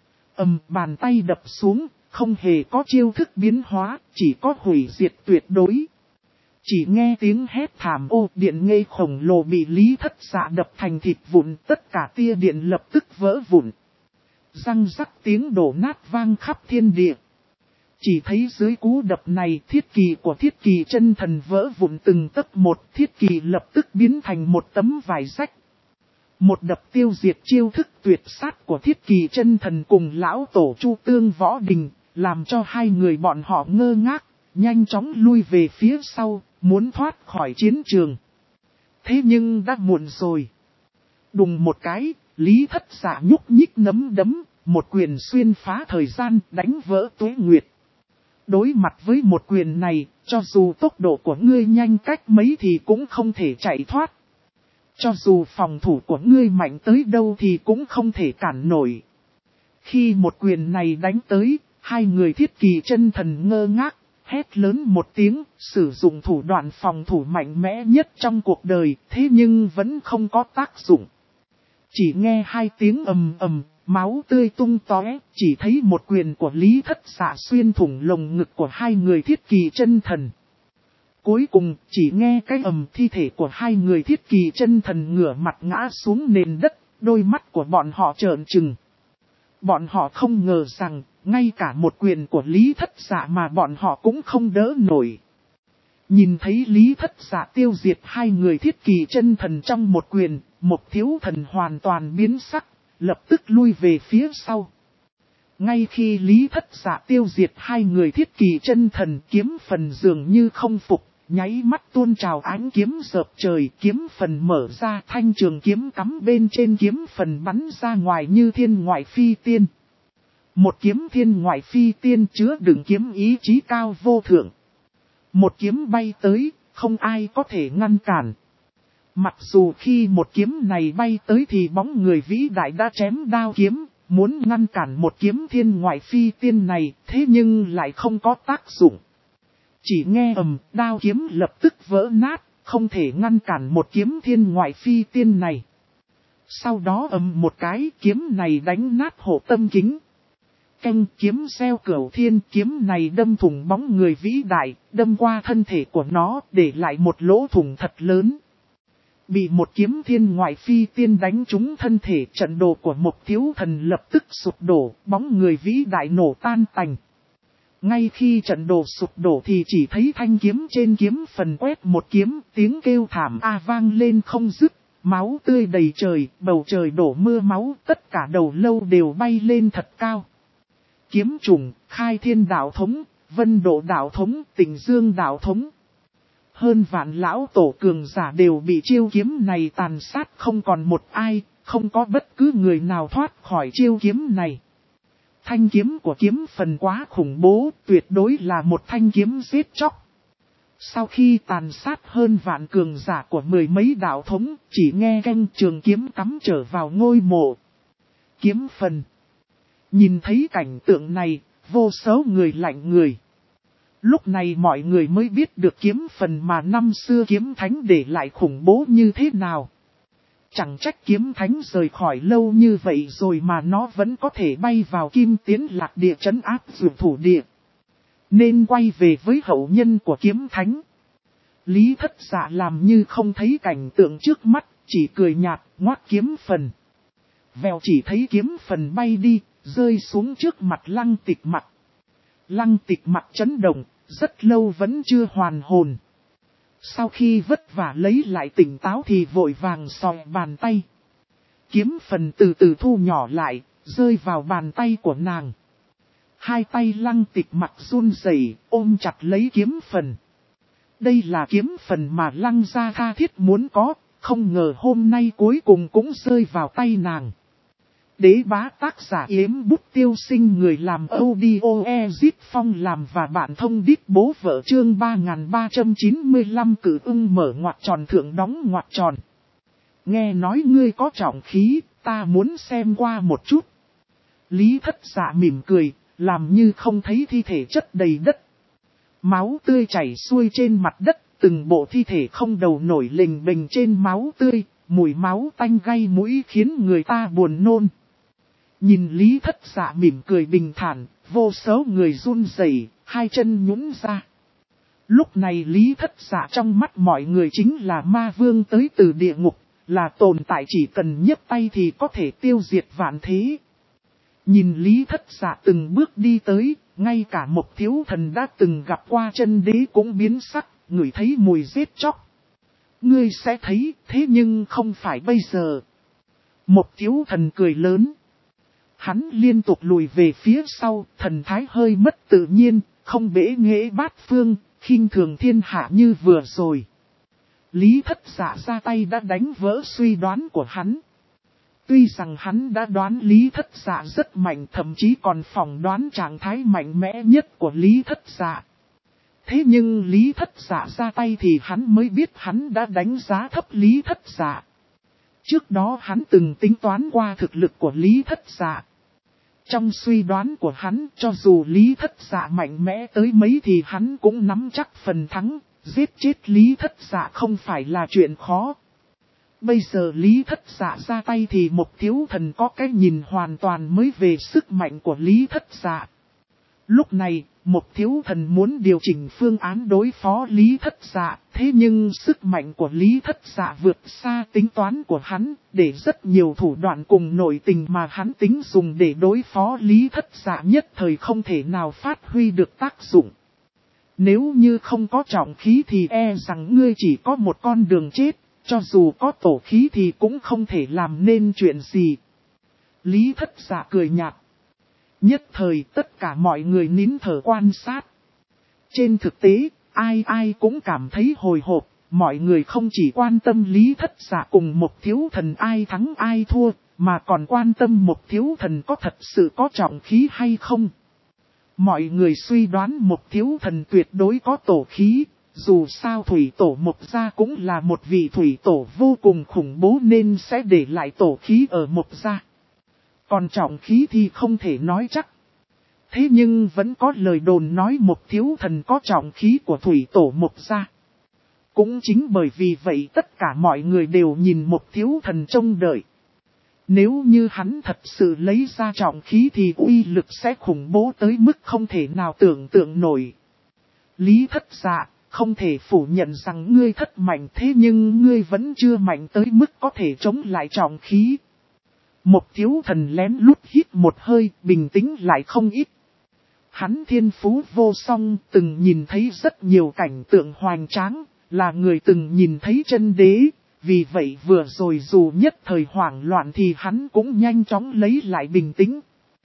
Bàn tay đập xuống, không hề có chiêu thức biến hóa, chỉ có hủy diệt tuyệt đối. Chỉ nghe tiếng hét thảm ô, điện ngây khổng lồ bị Lý Thất Dạ đập thành thịt vụn, tất cả tia điện lập tức vỡ vụn. Răng rắc tiếng đổ nát vang khắp thiên địa. Chỉ thấy dưới cú đập này, thiết kỳ của Thiết Kỳ Chân Thần vỡ vụn từng tấc một, thiết kỳ lập tức biến thành một tấm vải rách. Một đập tiêu diệt chiêu thức tuyệt sát của Thiết Kỳ Chân Thần cùng lão tổ Chu Tương Võ Đình, làm cho hai người bọn họ ngơ ngác, nhanh chóng lui về phía sau, muốn thoát khỏi chiến trường. Thế nhưng đã muộn rồi. Đùng một cái, Lý Thất Dạ nhúc nhích nắm đấm, một quyền xuyên phá thời gian, đánh vỡ tuế nguyệt. Đối mặt với một quyền này, cho dù tốc độ của ngươi nhanh cách mấy thì cũng không thể chạy thoát. Cho dù phòng thủ của ngươi mạnh tới đâu thì cũng không thể cản nổi. Khi một quyền này đánh tới, hai người Thiết Kỳ Chân Thần ngơ ngác, hét lớn một tiếng, sử dụng thủ đoạn phòng thủ mạnh mẽ nhất trong cuộc đời, thế nhưng vẫn không có tác dụng. Chỉ nghe hai tiếng ầm ầm, máu tươi tung tóe, chỉ thấy một quyền của Lý Thất Dạ xuyên thủng lồng ngực của hai người Thiết Kỳ Chân Thần. Cuối cùng, chỉ nghe cái thi thể của hai người Thiết Kỳ Chân Thần ngửa mặt ngã xuống nền đất, đôi mắt của bọn họ trợn trừng. Bọn họ không ngờ rằng, ngay cả một quyền của Lý Thất Dạ mà bọn họ cũng không đỡ nổi. Nhìn thấy Lý Thất Dạ tiêu diệt hai người Thiết Kỳ Chân Thần trong một quyền, một thiếu thần hoàn toàn biến sắc, lập tức lui về phía sau. Ngay khi Lý Thất Dạ tiêu diệt hai người Thiết Kỳ Chân Thần, kiếm phần dường như không phục, nháy mắt tuôn trào ánh kiếm dợp trời, kiếm phần mở ra, thanh trường kiếm cắm bên trên kiếm phần bắn ra ngoài như thiên ngoại phi tiên. Một kiếm thiên ngoại phi tiên chứa đựng kiếm ý chí cao vô thượng. Một kiếm bay tới, không ai có thể ngăn cản. Mặc dù khi một kiếm này bay tới thì bóng người vĩ đại đã chém đao kiếm, muốn ngăn cản một kiếm thiên ngoại phi tiên này, thế nhưng lại không có tác dụng. Chỉ nghe đao kiếm lập tức vỡ nát, không thể ngăn cản một kiếm thiên ngoại phi tiên này. Sau đó một cái kiếm này đánh nát hộ tâm kính. Canh kiếm xeo cửu thiên, kiếm này đâm thủng bóng người vĩ đại, đâm qua thân thể của nó, để lại một lỗ thủng thật lớn. Bị một kiếm thiên ngoại phi tiên đánh trúng thân thể, trận đồ của một thiếu thần lập tức sụp đổ, bóng người vĩ đại nổ tan tành. Ngay khi trận đồ sụp đổ thì chỉ thấy thanh kiếm trên kiếm phần quét một kiếm, tiếng kêu thảm vang lên không dứt, máu tươi đầy trời, bầu trời đổ mưa máu, tất cả đầu lâu đều bay lên thật cao. Kiếm trùng, Khai Thiên đạo thống, Vân Độ đạo thống, Tình Dương đạo thống. Hơn vạn lão tổ cường giả đều bị chiêu kiếm này tàn sát không còn một ai, không có bất cứ người nào thoát khỏi chiêu kiếm này. Thanh kiếm của kiếm phần quá khủng bố, tuyệt đối là một thanh kiếm giết chóc. Sau khi tàn sát hơn vạn cường giả của mười mấy đạo thống, chỉ nghe canh trường kiếm cắm trở vào ngôi mộ. Kiếm phần. Nhìn thấy cảnh tượng này, vô số người lạnh người. Lúc này mọi người mới biết được kiếm phần mà năm xưa kiếm thánh để lại khủng bố như thế nào. Chẳng trách kiếm thánh rời khỏi lâu như vậy rồi mà nó vẫn có thể bay vào Kim Tiến Lạc Địa trấn áp dược thủ địa. Nên quay về với hậu nhân của kiếm thánh. Lý Thất Dạ làm như không thấy cảnh tượng trước mắt, chỉ cười nhạt, ngoác kiếm phần. Vèo chỉ thấy kiếm phần bay đi, rơi xuống trước mặt Lăng Tịch Mặc. Lăng Tịch Mặc chấn động, rất lâu vẫn chưa hoàn hồn. Sau khi vất vả lấy lại tỉnh táo thì vội vàng sòi bàn tay. Kiếm phần từ từ thu nhỏ lại, rơi vào bàn tay của nàng. Hai tay Lăng Tịch Mặc run rẩy, ôm chặt lấy kiếm phần. Đây là kiếm phần mà Lăng gia tha thiết muốn có, không ngờ hôm nay cuối cùng cũng rơi vào tay nàng. Đế bá tác giả Yếm Bút Tiêu Sinh, người làm audio Ezit Phong làm và bạn thông đít bố vợ, chương 3395 cử ưng mở ngoặc tròn thượng đóng ngoặc tròn. Nghe nói ngươi có trọng khí, ta muốn xem qua một chút. Lý Thất Dạ mỉm cười, làm như không thấy thi thể chất đầy đất. Máu tươi chảy xuôi trên mặt đất, từng bộ thi thể không đầu nổi lềnh bềnh trên máu tươi, mùi máu tanh gây mũi khiến người ta buồn nôn. Nhìn Lý Thất Dạ mỉm cười bình thản, vô số người run rẩy, hai chân nhũn ra. Lúc này Lý Thất Dạ trong mắt mọi người chính là ma vương tới từ địa ngục, là tồn tại chỉ cần nhấc tay thì có thể tiêu diệt vạn thế. Nhìn Lý Thất Dạ từng bước đi tới, ngay cả một thiếu thần đã từng gặp qua chân đế cũng biến sắc, ngửi thấy mùi giết chóc. Ngươi sẽ thấy, thế nhưng không phải bây giờ. Một thiếu thần cười lớn. Hắn liên tục lùi về phía sau, thần thái hơi mất tự nhiên, không bẽ nghễ bát phương, khinh thường thiên hạ như vừa rồi. Lý Thất Dạ ra tay đã đánh vỡ suy đoán của hắn. Tuy rằng hắn đã đoán Lý Thất Dạ rất mạnh, thậm chí còn phỏng đoán trạng thái mạnh mẽ nhất của Lý Thất Dạ. Thế nhưng Lý Thất Dạ ra tay thì hắn mới biết hắn đã đánh giá thấp Lý Thất Dạ. Trước đó hắn từng tính toán qua thực lực của Lý Thất Dạ. Trong suy đoán của hắn, cho dù Lý Thất Dạ mạnh mẽ tới mấy thì hắn cũng nắm chắc phần thắng, giết chết Lý Thất Dạ không phải là chuyện khó. Bây giờ Lý Thất Dạ ra tay thì một thiếu thần có cái nhìn hoàn toàn mới về sức mạnh của Lý Thất Dạ. Lúc này, một thiếu thần muốn điều chỉnh phương án đối phó Lý Thất Dạ, thế nhưng sức mạnh của Lý Thất Dạ vượt xa tính toán của hắn, để rất nhiều thủ đoạn cùng nội tình mà hắn tính dùng để đối phó Lý Thất Dạ nhất thời không thể nào phát huy được tác dụng. Nếu như không có trọng khí thì e rằng ngươi chỉ có một con đường chết, cho dù có tổ khí thì cũng không thể làm nên chuyện gì. Lý Thất Dạ cười nhạt. Nhất thời tất cả mọi người nín thở quan sát. Trên thực tế, ai cũng cảm thấy hồi hộp, mọi người không chỉ quan tâm Lý Thất Dạ cùng một thiếu thần ai thắng ai thua, mà còn quan tâm một thiếu thần có thật sự có trọng khí hay không. Mọi người suy đoán một thiếu thần tuyệt đối có tổ khí, dù sao thủy tổ Mộc gia cũng là một vị thủy tổ vô cùng khủng bố nên sẽ để lại tổ khí ở Mộc gia. Còn trọng khí thì không thể nói chắc. Thế nhưng vẫn có lời đồn nói một thiếu thần có trọng khí của thủy tổ Mộc gia. Cũng chính bởi vì vậy tất cả mọi người đều nhìn một thiếu thần trông đợi. Nếu như hắn thật sự lấy ra trọng khí thì uy lực sẽ khủng bố tới mức không thể nào tưởng tượng nổi. Lý Thất Dạ, không thể phủ nhận rằng ngươi thất mạnh, thế nhưng ngươi vẫn chưa mạnh tới mức có thể chống lại trọng khí. Một thiếu thần lén lút hít một hơi, bình tĩnh lại không ít. Hắn thiên phú vô song, từng nhìn thấy rất nhiều cảnh tượng hoành tráng, là người từng nhìn thấy chân đế, vì vậy vừa rồi dù nhất thời hoảng loạn thì hắn cũng nhanh chóng lấy lại bình tĩnh.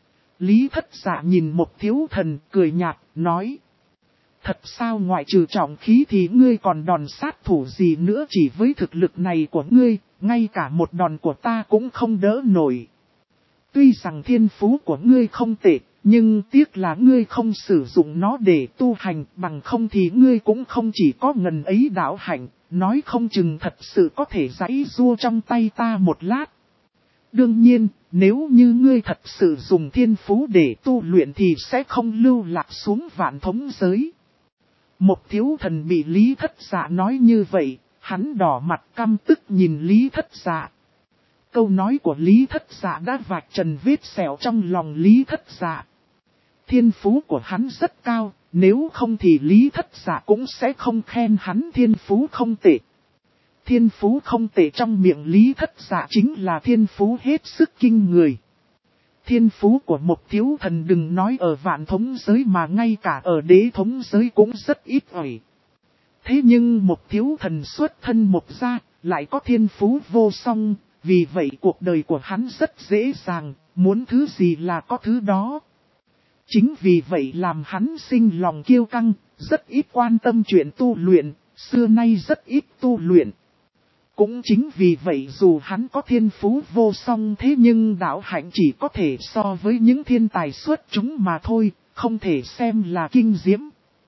Lý Thất Dạ nhìn một thiếu thần, cười nhạt, nói. Thật sao ngoại trừ trọng khí thì ngươi còn đòn sát thủ gì nữa, chỉ với thực lực này của ngươi, ngay cả một đòn của ta cũng không đỡ nổi. Tuy rằng thiên phú của ngươi không tệ, nhưng tiếc là ngươi không sử dụng nó để tu hành, bằng không thì ngươi cũng không chỉ có ngần ấy đạo hạnh, nói không chừng thật sự có thể giãy giụa trong tay ta một lát. Đương nhiên, nếu như ngươi thật sự dùng thiên phú để tu luyện thì sẽ không lưu lạc xuống vạn thống giới. Một thiếu thần bị Lý Thất Dạ nói như vậy, hắn đỏ mặt căm tức nhìn Lý Thất Dạ. Câu nói của Lý Thất Dạ đã vạch trần vết sẹo trong lòng Lý Thất Dạ. Thiên phú của hắn rất cao, nếu không thì Lý Thất Dạ cũng sẽ không khen hắn thiên phú không tệ. Thiên phú không tệ trong miệng Lý Thất Dạ chính là thiên phú hết sức kinh người. Thiên phú của một thiếu thần đừng nói ở vạn thống giới mà ngay cả ở đế thống giới cũng rất ít ỏi. Thế nhưng một thiếu thần xuất thân một gia, lại có thiên phú vô song, vì vậy cuộc đời của hắn rất dễ dàng, muốn thứ gì là có thứ đó. Chính vì vậy làm hắn sinh lòng kiêu căng, rất ít quan tâm chuyện tu luyện, xưa nay rất ít tu luyện. Cũng chính vì vậy dù hắn có thiên phú vô song thế nhưng đạo hạnh chỉ có thể so với những thiên tài xuất chúng mà thôi, không thể xem là kinh diễm.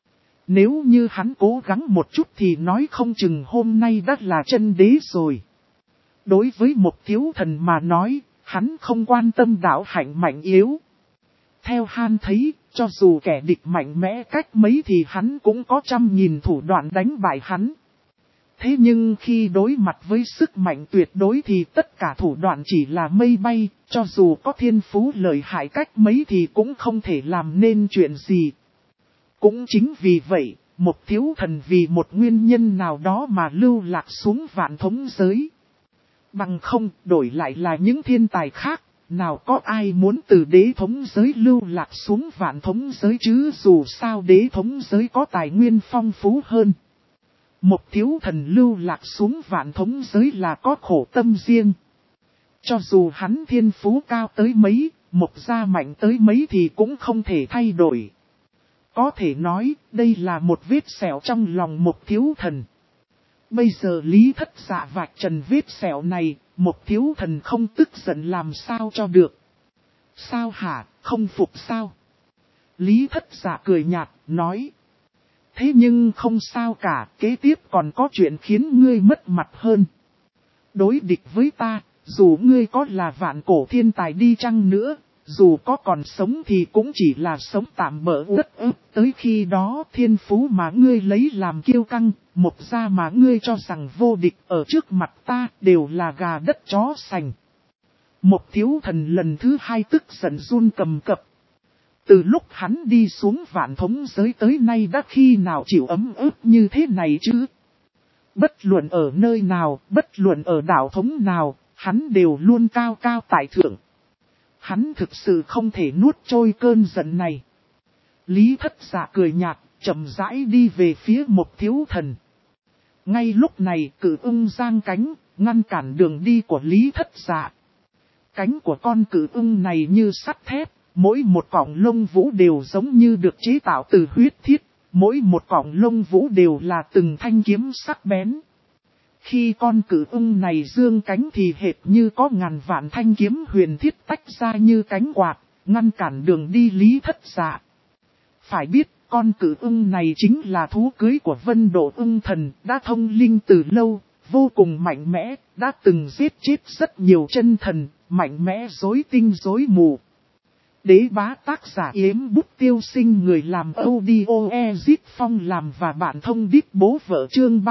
Nếu như hắn cố gắng một chút thì nói không chừng hôm nay đã là chân đế rồi. Đối với một thiếu thần mà nói, hắn không quan tâm đạo hạnh mạnh yếu. Theo hắn thấy, cho dù kẻ địch mạnh mẽ cách mấy thì hắn cũng có 100.000 thủ đoạn đánh bại hắn. Thế nhưng khi đối mặt với sức mạnh tuyệt đối thì tất cả thủ đoạn chỉ là mây bay, cho dù có thiên phú lợi hại cách mấy thì cũng không thể làm nên chuyện gì. Cũng chính vì vậy, một thiếu thần vì một nguyên nhân nào đó mà lưu lạc xuống vạn thống giới. Bằng không, đổi lại là những thiên tài khác, nào có ai muốn từ đế thống giới lưu lạc xuống vạn thống giới chứ, dù sao đế thống giới có tài nguyên phong phú hơn. Một thiếu thần lưu lạc xuống vạn thống giới là có khổ tâm riêng. Cho dù hắn thiên phú cao tới mấy, một gia mạnh tới mấy thì cũng không thể thay đổi. Có thể nói, đây là một vết sẹo trong lòng một thiếu thần. Bây giờ Lý Thất Dạ vạch trần vết sẹo này, một thiếu thần không tức giận làm sao cho được. Sao hả, không phục sao? Lý Thất Dạ cười nhạt, nói. Thế nhưng không sao cả, kế tiếp còn có chuyện khiến ngươi mất mặt hơn. Đối địch với ta, dù ngươi có là vạn cổ thiên tài đi chăng nữa, dù có còn sống thì cũng chỉ là sống tạm bỡ đất ức. Tới khi đó thiên phú mà ngươi lấy làm kiêu căng, một gia mà ngươi cho rằng vô địch ở trước mặt ta đều là gà đất chó sành. Một thiếu thần lần thứ hai tức giận run cầm cập. Từ lúc hắn đi xuống vạn thống giới tới nay đã khi nào chịu ấm ức như thế này chứ? Bất luận ở nơi nào, bất luận ở đảo thống nào, hắn đều luôn cao cao tại thượng. Hắn thực sự không thể nuốt trôi cơn giận này. Lý Thất Dạ cười nhạt, chậm rãi đi về phía một thiếu thần. Ngay lúc này Cự Ưng giang cánh, ngăn cản đường đi của Lý Thất Dạ. Cánh của con Cự Ưng này như sắt thép, mỗi một cọng lông vũ đều giống như được chế tạo từ huyết thiết, mỗi một cọng lông vũ đều là từng thanh kiếm sắc bén. Khi con Cự Ưng này dương cánh thì hệt như có ngàn vạn thanh kiếm huyền thiết tách ra như cánh quạt, ngăn cản đường đi Lý Thất Dạ. Phải biết, con Cự Ưng này chính là thú cưới của Vân Độ Ưng Thần, đã thông linh từ lâu, vô cùng mạnh mẽ, đã từng giết chết rất nhiều chân thần, mạnh mẽ rối tinh rối mù. Đế bá tác giả Yếm Bút Tiêu Sinh, người làm audio Ezit Phong làm và bạn thông đít bố vợ, chương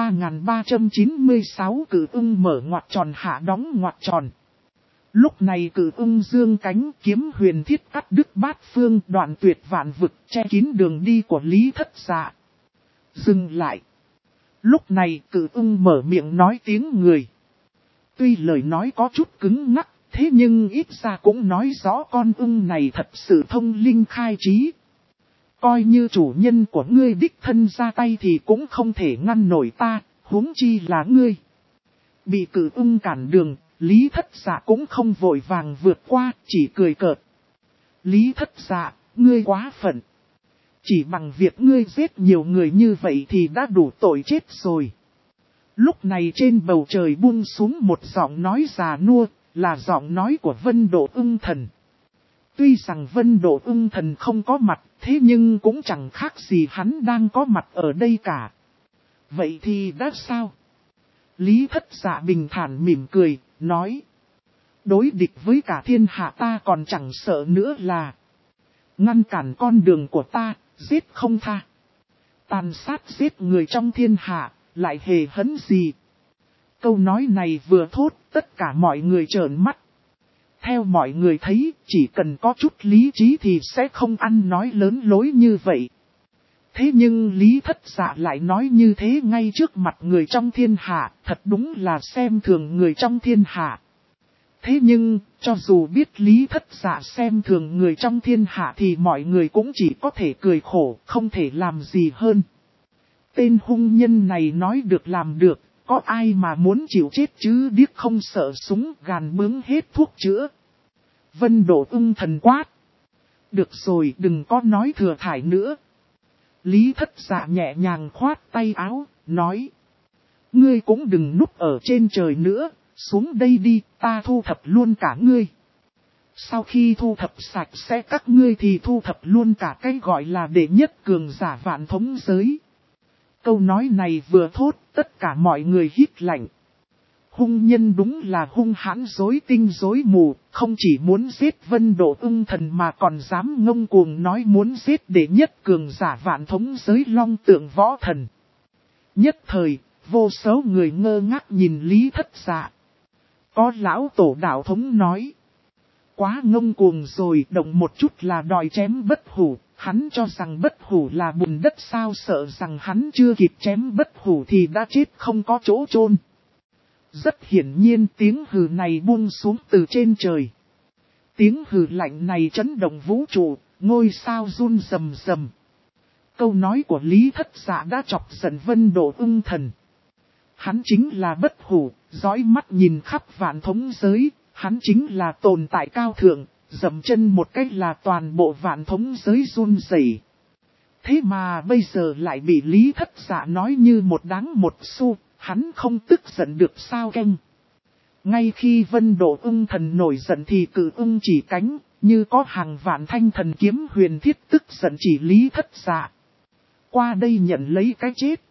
3396. Cự Ưng mở ngoặc tròn hạ đóng ngoặc tròn. Lúc này Cự Ưng dương cánh, kiếm huyền thiết cắt đứt bát phương, đoạn tuyệt vạn vực, che kín đường đi của Lý Thất Dạ. Dừng lại. Lúc này Cự Ưng mở miệng nói tiếng người. Tuy lời nói có chút cứng ngắc, thế nhưng ít ra cũng nói rõ con ưng này thật sự thông linh khai trí. Coi như chủ nhân của ngươi đích thân ra tay thì cũng không thể ngăn nổi ta, huống chi là ngươi. Bị Cự Ưng cản đường, Lý Thất Dạ cũng không vội vàng vượt qua, chỉ cười cợt. Lý Thất Dạ, ngươi quá phận. Chỉ bằng việc ngươi giết nhiều người như vậy thì đã đủ tội chết rồi. Lúc này trên bầu trời buông xuống một giọng nói già nua, là giọng nói của Vân Độ Ưng Thần. Tuy rằng Vân Độ Ưng Thần không có mặt, thế nhưng cũng chẳng khác gì hắn đang có mặt ở đây cả. Vậy thì đã sao? Lý Thất Dạ bình thản mỉm cười, nói. Đối địch với cả thiên hạ ta còn chẳng sợ nữa là ngăn cản con đường của ta, giết không tha. Tàn sát giết người trong thiên hạ, lại hề hấn gì. Câu nói này vừa thốt, tất cả mọi người trợn mắt. Theo mọi người thấy, chỉ cần có chút lý trí thì sẽ không ăn nói lớn lối như vậy. Thế nhưng Lý Thất Dạ lại nói như thế ngay trước mặt người trong thiên hạ, thật đúng là xem thường người trong thiên hạ. Thế nhưng, cho dù biết Lý Thất Dạ xem thường người trong thiên hạ thì mọi người cũng chỉ có thể cười khổ, không thể làm gì hơn. Tên hung nhân này nói được làm được, có ai mà muốn chịu chết chứ điếc không sợ súng gàn bướng hết thuốc chữa. Vân Độ Ưng Thần quát. Được rồi, đừng có nói thừa thải nữa. Lý Thất Dạ nhẹ nhàng khoát tay áo, nói. Ngươi cũng đừng núp ở trên trời nữa, xuống đây đi, ta thu thập luôn cả ngươi. Sau khi thu thập sạch sẽ các ngươi thì thu thập luôn cả cái gọi là đệ nhất cường giả vạn thống giới. Câu nói này vừa thốt, tất cả mọi người hít lạnh. Hung nhân đúng là hung hãn dối tinh dối mù, không chỉ muốn giết Vân Độ Ưng Thần mà còn dám ngông cuồng nói muốn giết đệ nhất cường giả vạn thống giới Long Tượng Võ Thần. Nhất thời, vô số người ngơ ngác nhìn Lý Thất Dạ. Có lão tổ đạo thống nói. Quá ngông cuồng rồi, động một chút là đòi chém Bất Hủ, hắn cho rằng Bất Hủ là bùn đất sao, sợ rằng hắn chưa kịp chém Bất Hủ thì đã chết không có chỗ chôn. Rất hiển nhiên tiếng hừ này buông xuống từ trên trời. Tiếng hừ lạnh này chấn động vũ trụ, ngôi sao run rầm rầm. Câu nói của Lý Thất Dạ đã chọc giận Vân Độ Ưng Thần. Hắn chính là Bất Hủ, dõi mắt nhìn khắp vạn thống giới, hắn chính là tồn tại cao thượng, dậm chân một cách là toàn bộ vạn thống giới run rẩy. Thế mà bây giờ lại bị Lý Thất Dạ nói như một đáng một xu, hắn không tức giận được sao canh. Ngay khi Vân Độ Ưng Thần nổi giận thì Cự Ưng chỉ cánh, như có hàng vạn thanh thần kiếm huyền thiết tức giận chỉ Lý Thất Dạ. Qua đây nhận lấy cái chết.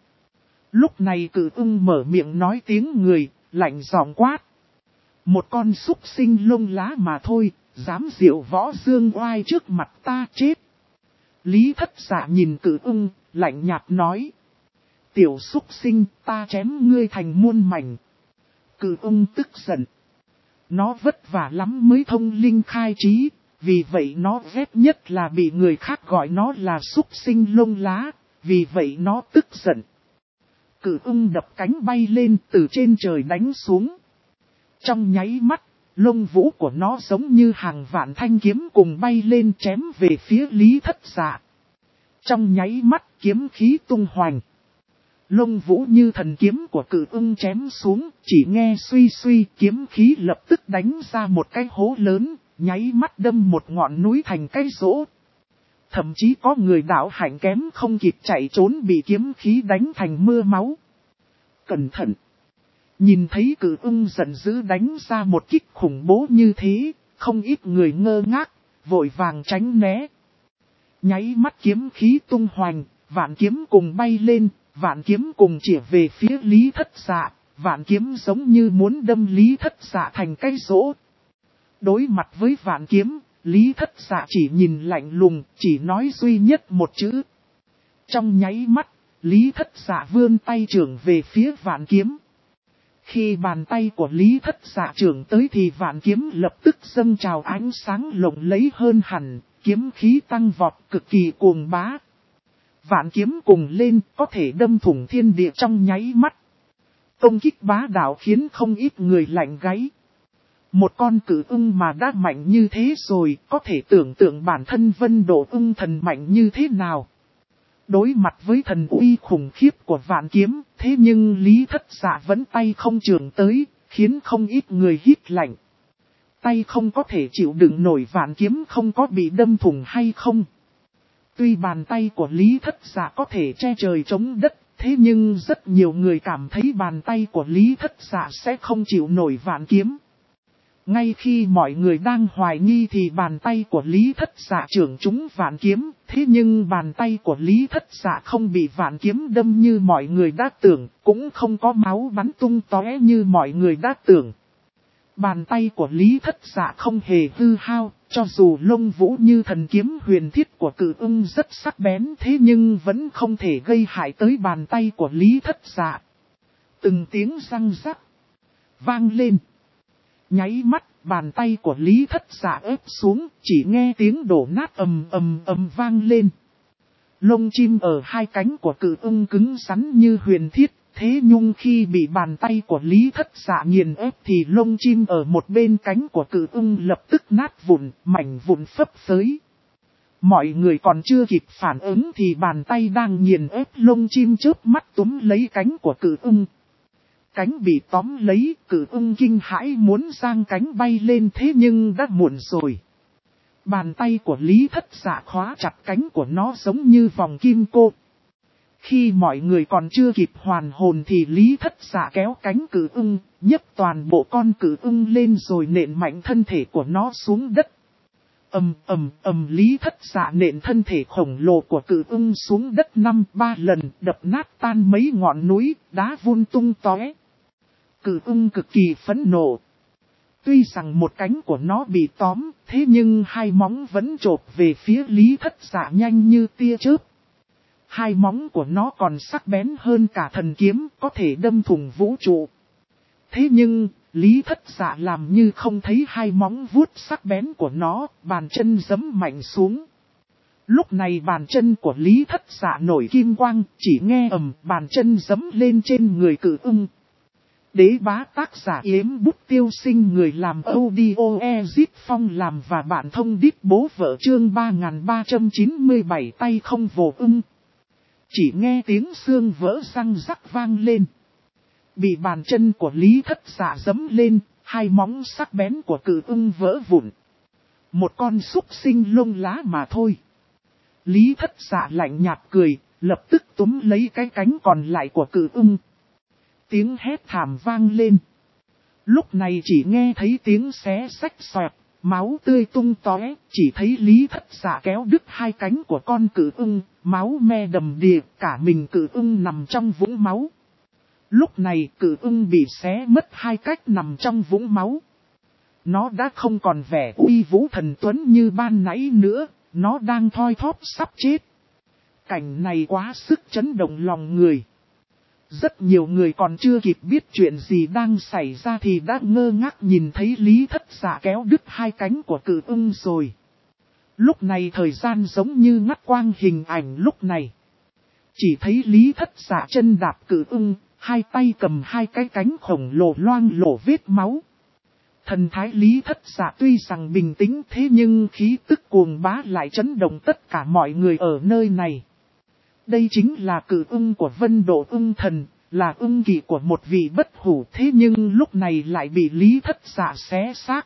Lúc này Cự Ưng mở miệng nói tiếng người, lạnh giọng quát. Một con súc sinh lông lá mà thôi, dám diệu võ dương oai trước mặt ta chết. Lý Thất Dạ nhìn Cự Ưng, lạnh nhạt nói. Tiểu súc sinh, ta chém ngươi thành muôn mảnh. Cự Ưng tức giận. Nó vất vả lắm mới thông linh khai trí, vì vậy nó ghét nhất là bị người khác gọi nó là súc sinh lông lá, vì vậy nó tức giận. Cự Ưng đập cánh bay lên từ trên trời đánh xuống. Trong nháy mắt, lông vũ của nó giống như hàng vạn thanh kiếm cùng bay lên chém về phía Lý Thất Dạ. Trong nháy mắt kiếm khí tung hoành. Lông vũ như thần kiếm của Cự Ưng chém xuống, chỉ nghe suy suy kiếm khí lập tức đánh ra một cái hố lớn, nháy mắt đâm một ngọn núi thành cái rỗ. Thậm chí có người đạo hạnh kém không kịp chạy trốn bị kiếm khí đánh thành mưa máu. Cẩn thận! Nhìn thấy Cự Ưng giận dữ đánh ra một kích khủng bố như thế, không ít người ngơ ngác, vội vàng tránh né. Nháy mắt kiếm khí tung hoành, vạn kiếm cùng bay lên, vạn kiếm cùng chĩa về phía Lý Thất Dạ, vạn kiếm giống như muốn đâm Lý Thất Dạ thành cái rỗ. Đối mặt với vạn kiếm, Lý Thất Dạ chỉ nhìn lạnh lùng, chỉ nói duy nhất một chữ. Trong nháy mắt, Lý Thất Dạ vươn tay trưởng về phía vạn kiếm. Khi bàn tay của Lý Thất Dạ trưởng tới thì vạn kiếm lập tức dâng trào ánh sáng lộng lẫy hơn hẳn, kiếm khí tăng vọt cực kỳ cuồng bá. Vạn kiếm cùng lên có thể đâm thủng thiên địa trong nháy mắt. Công kích bá đạo khiến không ít người lạnh gáy. Một con Cự Ưng mà đã mạnh như thế rồi, có thể tưởng tượng bản thân Vân Độ Ưng Thần mạnh như thế nào. Đối mặt với thần uy khủng khiếp của vạn kiếm, thế nhưng Lý Thất Dạ vẫn tay không trường tới, khiến không ít người hít lạnh. Tay không có thể chịu đựng nổi vạn kiếm không có bị đâm thủng hay không. Tuy bàn tay của Lý Thất Dạ có thể che trời chống đất, Thế nhưng rất nhiều người cảm thấy bàn tay của Lý Thất Dạ sẽ không chịu nổi vạn kiếm. Ngay khi mọi người đang hoài nghi thì bàn tay của Lý Thất Dạ trưởng trúng vạn kiếm. Thế nhưng bàn tay của Lý Thất Dạ không bị vạn kiếm đâm như mọi người đã tưởng, cũng không có máu bắn tung tóe như mọi người đã tưởng. Bàn tay của Lý Thất Dạ không hề hư hao, cho dù lông vũ như thần kiếm huyền thiết của Cự Ưng rất sắc bén thế nhưng vẫn không thể gây hại tới bàn tay của Lý Thất Dạ. Từng tiếng răng rắc vang lên. Nháy mắt, bàn tay của Lý Thất Dạ ép xuống, chỉ nghe tiếng đổ nát ầm ầm ầm vang lên. Lông chim ở hai cánh của Cự Ưng cứng rắn như huyền thiết. Thế nhưng khi bị bàn tay của Lý Thất Dạ nghiền ép thì lông chim ở một bên cánh của Cự Ưng lập tức nát vụn, mảnh vụn phấp phới. Mọi người còn chưa kịp phản ứng thì bàn tay đang nghiền ép lông chim chớp mắt túm lấy cánh của Cự Ưng. Cánh bị tóm lấy, Cự Ưng kinh hãi muốn giang cánh bay lên thế nhưng đã muộn rồi. Bàn tay của Lý Thất Dạ khóa chặt cánh của nó giống như vòng kim cô. Khi mọi người còn chưa kịp hoàn hồn thì Lý Thất Dạ kéo cánh Cự Ưng, nhấc toàn bộ con Cự Ưng lên rồi nện mạnh thân thể của nó xuống đất. Lý Thất Dạ nện thân thể khổng lồ của Cự Ưng xuống đất 5-3 lần, đập nát tan mấy ngọn núi, đá vun tung tóe. Cự Ưng cực kỳ phẫn nộ. Tuy rằng một cánh của nó bị tóm, thế nhưng hai móng vẫn chộp về phía Lý Thất Dạ nhanh như tia chớp. Hai móng của nó còn sắc bén hơn cả thần kiếm, có thể đâm thủng vũ trụ. Thế nhưng, Lý Thất Dạ làm như không thấy hai móng vuốt sắc bén của nó, bàn chân giẫm mạnh xuống. Lúc này bàn chân của Lý Thất Dạ nổi kim quang, chỉ nghe bàn chân giẫm lên trên người Cự Ưng. Đế bá tác giả Yếm Bút Tiêu Sinh, người làm audio Ezip Phong làm và bạn thông đít bố vợ chương 3397 tay không vồ ưng. Chỉ nghe tiếng xương vỡ răng rắc vang lên. Bị bàn chân của Lý Thất Dạ giẫm lên, hai móng sắc bén của Cự Ưng vỡ vụn. Một con súc sinh lông lá mà thôi. Lý Thất Dạ lạnh nhạt cười, lập tức túm lấy cái cánh còn lại của Cự Ưng. Tiếng hét thảm vang lên. Lúc này chỉ nghe thấy tiếng xé xách xoẹt, máu tươi tung tóe, chỉ thấy Lý Thất Dạ kéo đứt hai cánh của con Cự Ưng, máu me đầm đìa, cả mình Cự Ưng nằm trong vũng máu. Lúc này Cự Ưng bị xé mất hai cách nằm trong vũng máu. Nó đã không còn vẻ uy vũ thần tuấn như ban nãy nữa, nó đang thoi thóp sắp chết. Cảnh này quá sức chấn động lòng người. Rất nhiều người còn chưa kịp biết chuyện gì đang xảy ra thì đã ngơ ngác nhìn thấy Lý Thất Dạ kéo đứt hai cánh của Cự Ưng rồi. Lúc này thời gian giống như ngắt quang hình ảnh lúc này. Chỉ thấy Lý Thất Dạ chân đạp Cự Ưng, hai tay cầm hai cái cánh khổng lồ loang lổ vết máu. Thần thái Lý Thất Dạ tuy rằng bình tĩnh thế nhưng khí tức cuồng bá lại chấn động tất cả mọi người ở nơi này. Đây chính là Cự Ưng của Vân Độ Ưng Thần, là ưng kỵ của một vị bất hủ thế nhưng lúc này lại bị Lý Thất Dạ xé xác.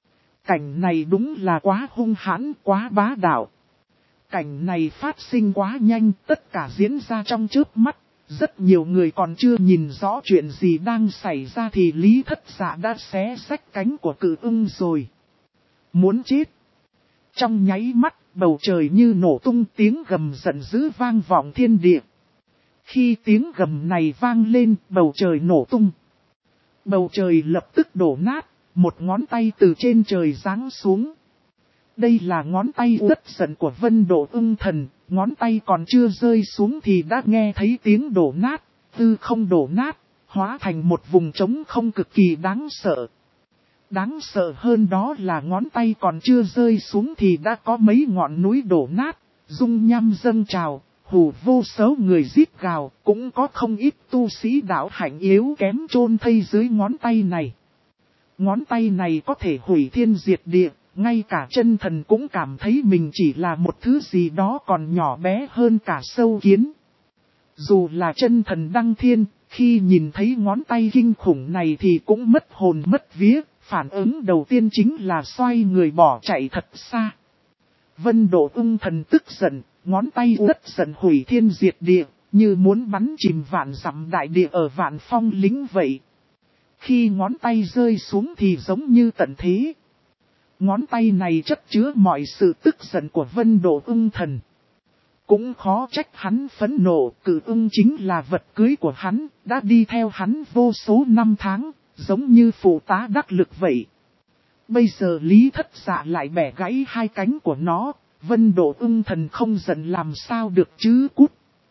Cảnh này đúng là quá hung hãn, quá bá đạo. Cảnh này phát sinh quá nhanh, tất cả diễn ra trong chớp mắt. Rất nhiều người còn chưa nhìn rõ chuyện gì đang xảy ra thì Lý Thất Dạ đã xé xách cánh của Cự Ưng rồi. Muốn chết. Trong nháy mắt, bầu trời như nổ tung, tiếng gầm giận dữ vang vọng thiên địa. Khi tiếng gầm này vang lên, bầu trời nổ tung. Bầu trời lập tức đổ nát, một ngón tay từ trên trời giáng xuống. Đây là ngón tay uất giận của Vân Độ Ưng Thần, ngón tay còn chưa rơi xuống thì đã nghe thấy tiếng đổ nát, tư không đổ nát, hóa thành một vùng trống không cực kỳ đáng sợ. Đáng sợ hơn đó là ngón tay còn chưa rơi xuống thì đã có mấy ngọn núi đổ nát, dung nham dâng trào, hù vô số người rít gào, cũng có không ít tu sĩ đạo hạnh yếu kém chôn thây dưới ngón tay này. Ngón tay này có thể hủy thiên diệt địa, ngay cả chân thần cũng cảm thấy mình chỉ là một thứ gì đó còn nhỏ bé hơn cả sâu kiến. Dù là chân thần đăng thiên, khi nhìn thấy ngón tay kinh khủng này thì cũng mất hồn mất vía, phản ứng đầu tiên chính là xoay người bỏ chạy thật xa. Vân Độ Ưng Thần tức giận, ngón tay uất giận hủy thiên diệt địa, như muốn bắn chìm vạn dặm đại địa ở Vạn Phong lĩnh vậy. Khi ngón tay rơi xuống thì giống như tận thế. Ngón tay này chất chứa mọi sự tức giận của Vân Độ Ưng Thần. Cũng khó trách hắn phẫn nộ, Cự Ưng chính là vật cưới của hắn, đã đi theo hắn vô số năm tháng, giống như phụ tá đắc lực vậy. Bây giờ Lý Thất Dạ lại bẻ gãy hai cánh của nó, Vân Độ Ưng Thần không giận làm sao được chứ cút.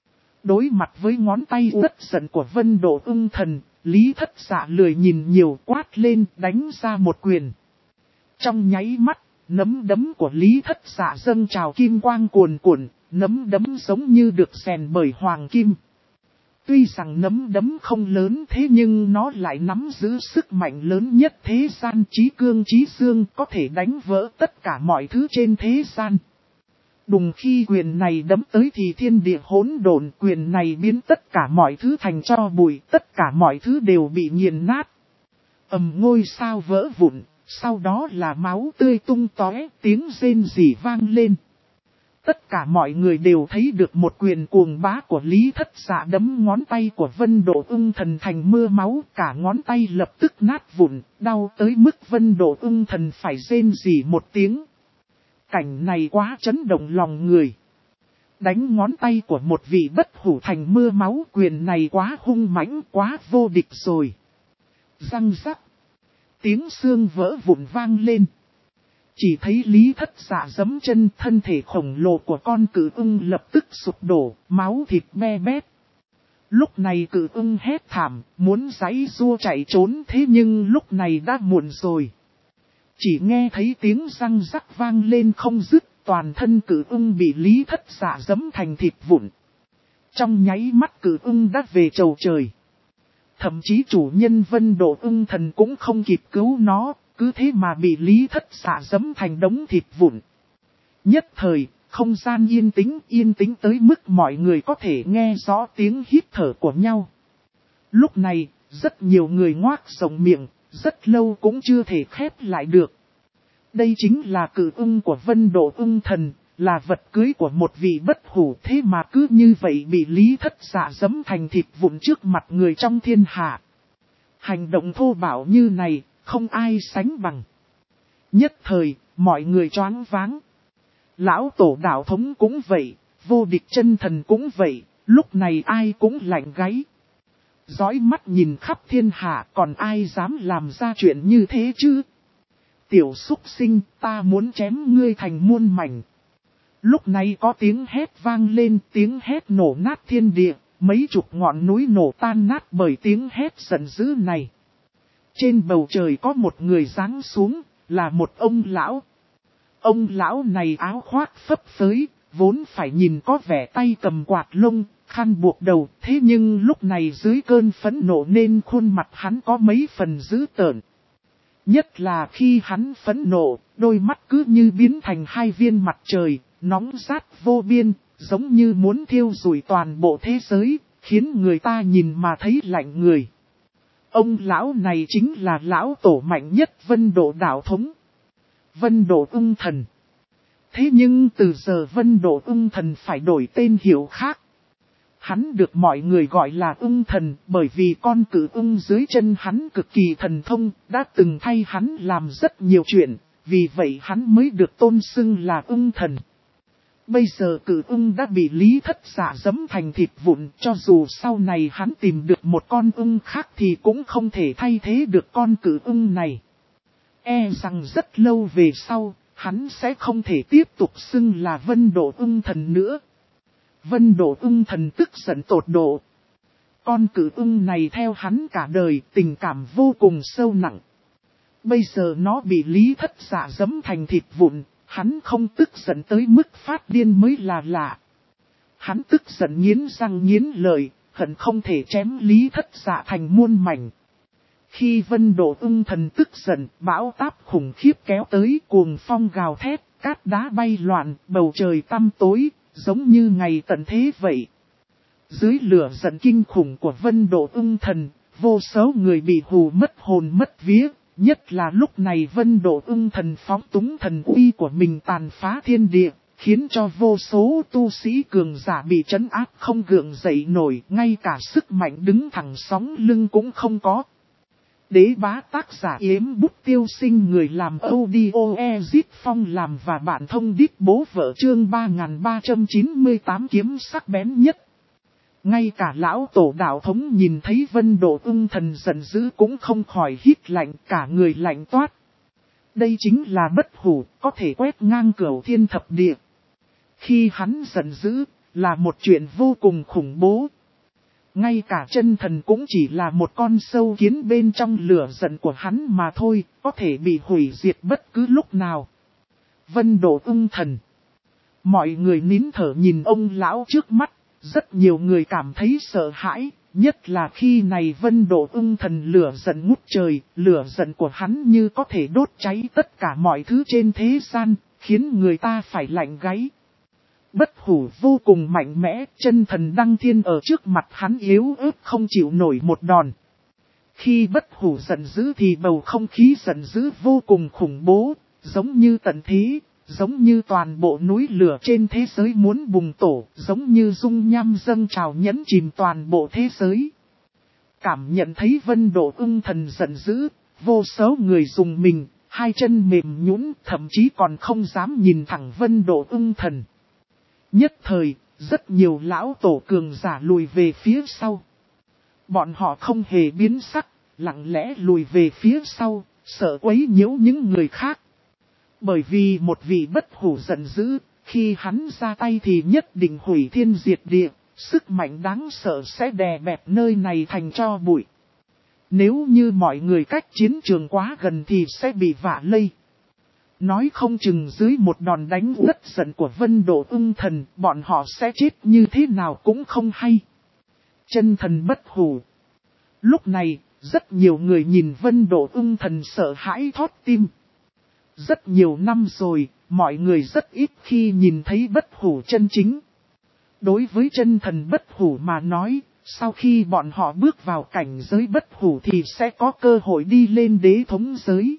Đối mặt với ngón tay rất giận của Vân Độ Ưng Thần, Lý Thất Dạ lười nhìn nhiều, quát lên đánh ra một quyền. Trong nháy mắt, nắm đấm của Lý Thất Dạ dâng trào kim quang cuồn cuộn, nắm đấm giống như được rèn bởi hoàng kim. Tuy rằng nắm đấm không lớn thế nhưng nó lại nắm giữ sức mạnh lớn nhất thế gian, chí cương chí dương, có thể đánh vỡ tất cả mọi thứ trên thế gian. Đùng khi quyền này đấm tới thì thiên địa hỗn độn, quyền này biến tất cả mọi thứ thành tro bụi, tất cả mọi thứ đều bị nghiền nát. Ngôi sao vỡ vụn, sau đó là máu tươi tung tóe, tiếng rên rỉ vang lên. Tất cả mọi người đều thấy được một quyền cuồng bá của Lý Thất Dạ đấm ngón tay của Vân Độ Ưng Thần thành mưa máu, cả ngón tay lập tức nát vụn, đau tới mức Vân Độ Ưng Thần phải rên rỉ một tiếng. Cảnh này quá chấn động lòng người. Đánh ngón tay của một vị bất hủ thành mưa máu, quyền này quá hung mãnh, quá vô địch rồi. Răng rắc. Tiếng xương vỡ vụn vang lên. Chỉ thấy Lý Thất Dạ giẫm chân, thân thể khổng lồ của con cự ưng lập tức sụp đổ, máu thịt me bét. Lúc này cự ưng hét thảm, muốn giãy giụa chạy trốn, thế nhưng lúc này đã muộn rồi. Chỉ nghe thấy tiếng răng rắc vang lên không dứt, toàn thân cự ưng bị Lý Thất Dạ giẫm thành thịt vụn. Trong nháy mắt cự ưng đã về chầu trời. Thậm chí chủ nhân Vân Độ Ưng Thần cũng không kịp cứu nó, cứ thế mà bị Lý Thất Dạ giẫm thành đống thịt vụn. Nhất thời, không gian yên tĩnh tới mức mọi người có thể nghe rõ tiếng hít thở của nhau. Lúc này, rất nhiều người ngoác rộng miệng, rất lâu cũng chưa thể khép lại được. Đây chính là cự ưng của Vân Độ Ưng Thần, là vật cưới của một vị bất hủ, thế mà cứ như vậy bị Lý Thất Dạ giẫm thành thịt vụn trước mặt người trong thiên hạ. Hành động thô bạo như này, không ai sánh bằng. Nhất thời, mọi người choáng váng. Lão tổ đạo thống cũng vậy, vô địch chân thần cũng vậy, lúc này ai cũng lạnh gáy. Dõi mắt nhìn khắp thiên hạ, còn ai dám làm ra chuyện như thế chứ? Tiểu súc sinh, ta muốn chém ngươi thành muôn mảnh. Lúc này có tiếng hét vang lên, tiếng hét nổ nát thiên địa, mấy chục ngọn núi nổ tan nát bởi tiếng hét giận dữ này. Trên bầu trời có một người giáng xuống, là một ông lão. Ông lão này áo khoác phấp phới, vốn phải nhìn có vẻ tay cầm quạt lông, khăn buộc đầu, thế nhưng lúc này dưới cơn phẫn nộ nên khuôn mặt hắn có mấy phần dữ tợn. Nhất là khi hắn phẫn nộ, đôi mắt cứ như biến thành hai viên mặt trời, nóng rát vô biên, giống như muốn thiêu rụi toàn bộ thế giới, khiến người ta nhìn mà thấy lạnh người. Ông lão này chính là lão tổ mạnh nhất Vân Độ đạo thống, Vân Độ Ưng Thần. Thế nhưng từ giờ Vân Độ Ưng Thần phải đổi tên hiệu khác. Hắn được mọi người gọi là ưng thần bởi vì con cự ưng dưới chân hắn cực kỳ thần thông, đã từng thay hắn làm rất nhiều chuyện, vì vậy hắn mới được tôn xưng là ưng thần. Bây giờ cự ưng đã bị Lý Thất Dạ giẫm thành thịt vụn, cho dù sau này hắn tìm được một con ưng khác thì cũng không thể thay thế được con cự ưng này. E rằng rất lâu về sau, hắn sẽ không thể tiếp tục xưng là Vân Độ Ưng Thần nữa. Vân Độ Ưng Thần tức giận tột độ. Con cự ưng này theo hắn cả đời, tình cảm vô cùng sâu nặng. Bây giờ nó bị Lý Thất Dạ giẫm thành thịt vụn, hắn không tức giận tới mức phát điên mới là lạ. Hắn tức giận nghiến răng nghiến lợi, hận không thể chém Lý Thất Dạ thành muôn mảnh. Khi Vân Độ Ưng Thần tức giận, bão táp khủng khiếp kéo tới, cuồng phong gào thét, cát đá bay loạn, bầu trời tăm tối, giống như ngày tận thế vậy. Dưới lửa giận kinh khủng của Vân Độ Ưng Thần, vô số người bị hù mất hồn mất vía, nhất là lúc này Vân Độ Ưng Thần phóng túng thần uy của mình tàn phá thiên địa, khiến cho vô số tu sĩ cường giả bị trấn áp không gượng dậy nổi, ngay cả sức mạnh đứng thẳng sóng lưng cũng không có. Đế bá tác giả Yếm Bút Tiêu Sinh, người làm audio Ezit Phong làm và bạn thông đít bố vợ, chương 3398 kiếm sắc bén nhất. Ngay cả lão tổ đạo thống nhìn thấy Vân Độ Ưng Thần giận dữ cũng không khỏi hít lạnh, cả người lạnh toát. Đây chính là bất hủ, có thể quét ngang cửu thiên thập địa. Khi hắn giận dữ, là một chuyện vô cùng khủng bố. Ngay cả chân thần cũng chỉ là một con sâu kiến bên trong lửa giận của hắn mà thôi, có thể bị hủy diệt bất cứ lúc nào. Vân Độ Ưng Thần. Mọi người nín thở nhìn ông lão trước mắt, rất nhiều người cảm thấy sợ hãi, nhất là khi này Vân Độ Ưng Thần lửa giận ngút trời, lửa giận của hắn như có thể đốt cháy tất cả mọi thứ trên thế gian, khiến người ta phải lạnh gáy. Bất hủ vô cùng mạnh mẽ, chân thần đăng thiên ở trước mặt hắn yếu ớt không chịu nổi một đòn. Khi bất hủ giận dữ thì bầu không khí giận dữ vô cùng khủng bố, giống như tận thế, giống như toàn bộ núi lửa trên thế giới muốn bùng tổ, giống như dung nham dâng trào nhấn chìm toàn bộ thế giới. Cảm nhận thấy Vân Độ Ưng Thần giận dữ, vô số người dùng mình, hai chân mềm nhũn, thậm chí còn không dám nhìn thẳng Vân Độ Ưng Thần. Nhất thời, rất nhiều lão tổ cường giả lùi về phía sau. Bọn họ không hề biến sắc, lặng lẽ lùi về phía sau, sợ quấy nhiễu những người khác. Bởi vì một vị bất hủ giận dữ, khi hắn ra tay thì nhất định hủy thiên diệt địa, sức mạnh đáng sợ sẽ đè bẹp nơi này thành tro bụi. Nếu như mọi người cách chiến trường quá gần thì sẽ bị vạ lây. Nói không chừng dưới một đòn đánh uất giận của Vân Độ Ưng Thần, bọn họ sẽ chết như thế nào cũng không hay. Chân thần bất hủ. Lúc này, rất nhiều người nhìn Vân Độ Ưng Thần sợ hãi thót tim. Rất nhiều năm rồi, mọi người rất ít khi nhìn thấy bất hủ chân chính. Đối với chân thần bất hủ mà nói, sau khi bọn họ bước vào cảnh giới bất hủ thì sẽ có cơ hội đi lên đế thống giới.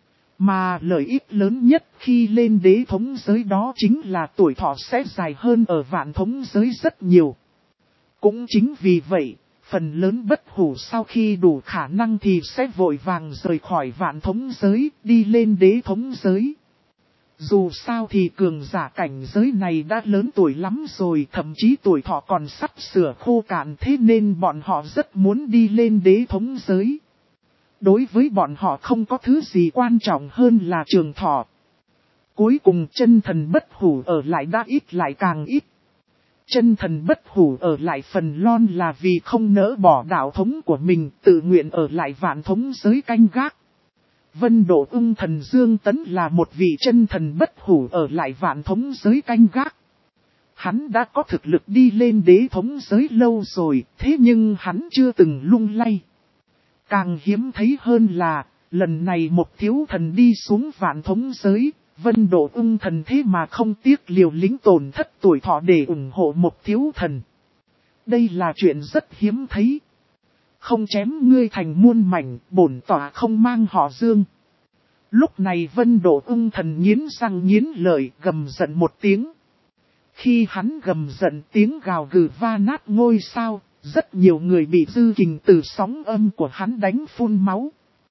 Mà lợi ích lớn nhất khi lên đế thống giới đó chính là tuổi thọ sẽ dài hơn ở vạn thống giới rất nhiều. Cũng chính vì vậy, phần lớn bất hủ sau khi đủ khả năng thì sẽ vội vàng rời khỏi vạn thống giới, đi lên đế thống giới. Dù sao thì cường giả cảnh giới này đã lớn tuổi lắm rồi, thậm chí tuổi thọ còn sắp sửa khô cạn, thế nên bọn họ rất muốn đi lên đế thống giới. Đối với bọn họ không có thứ gì quan trọng hơn là trường thọ. Cuối cùng chân thần bất hủ ở lại đã ít lại càng ít. Chân thần bất hủ ở lại phần lon là vì không nỡ bỏ đạo thống của mình, tự nguyện ở lại vạn thống giới canh gác. Vân Độ Ưng Thần Dương Tấn là một vị chân thần bất hủ ở lại vạn thống giới canh gác. Hắn đã có thực lực đi lên đế thống giới lâu rồi, thế nhưng hắn chưa từng lung lay. Càng hiếm thấy hơn là, lần này một thiếu thần đi xuống vạn thống giới, Vân Độ Ưng Thần thế mà không tiếc liều lĩnh tổn thất tuổi thọ để ủng hộ một thiếu thần. Đây là chuyện rất hiếm thấy. Không chém ngươi thành muôn mảnh, bổn tỏa không mang họ Dương. Lúc này Vân Độ Ưng Thần nghiến răng nghiến lợi, gầm giận một tiếng. Khi hắn gầm giận, tiếng gào gừ va nát ngôi sao, rất nhiều người bị dư kình từ sóng âm của hắn đánh phun máu.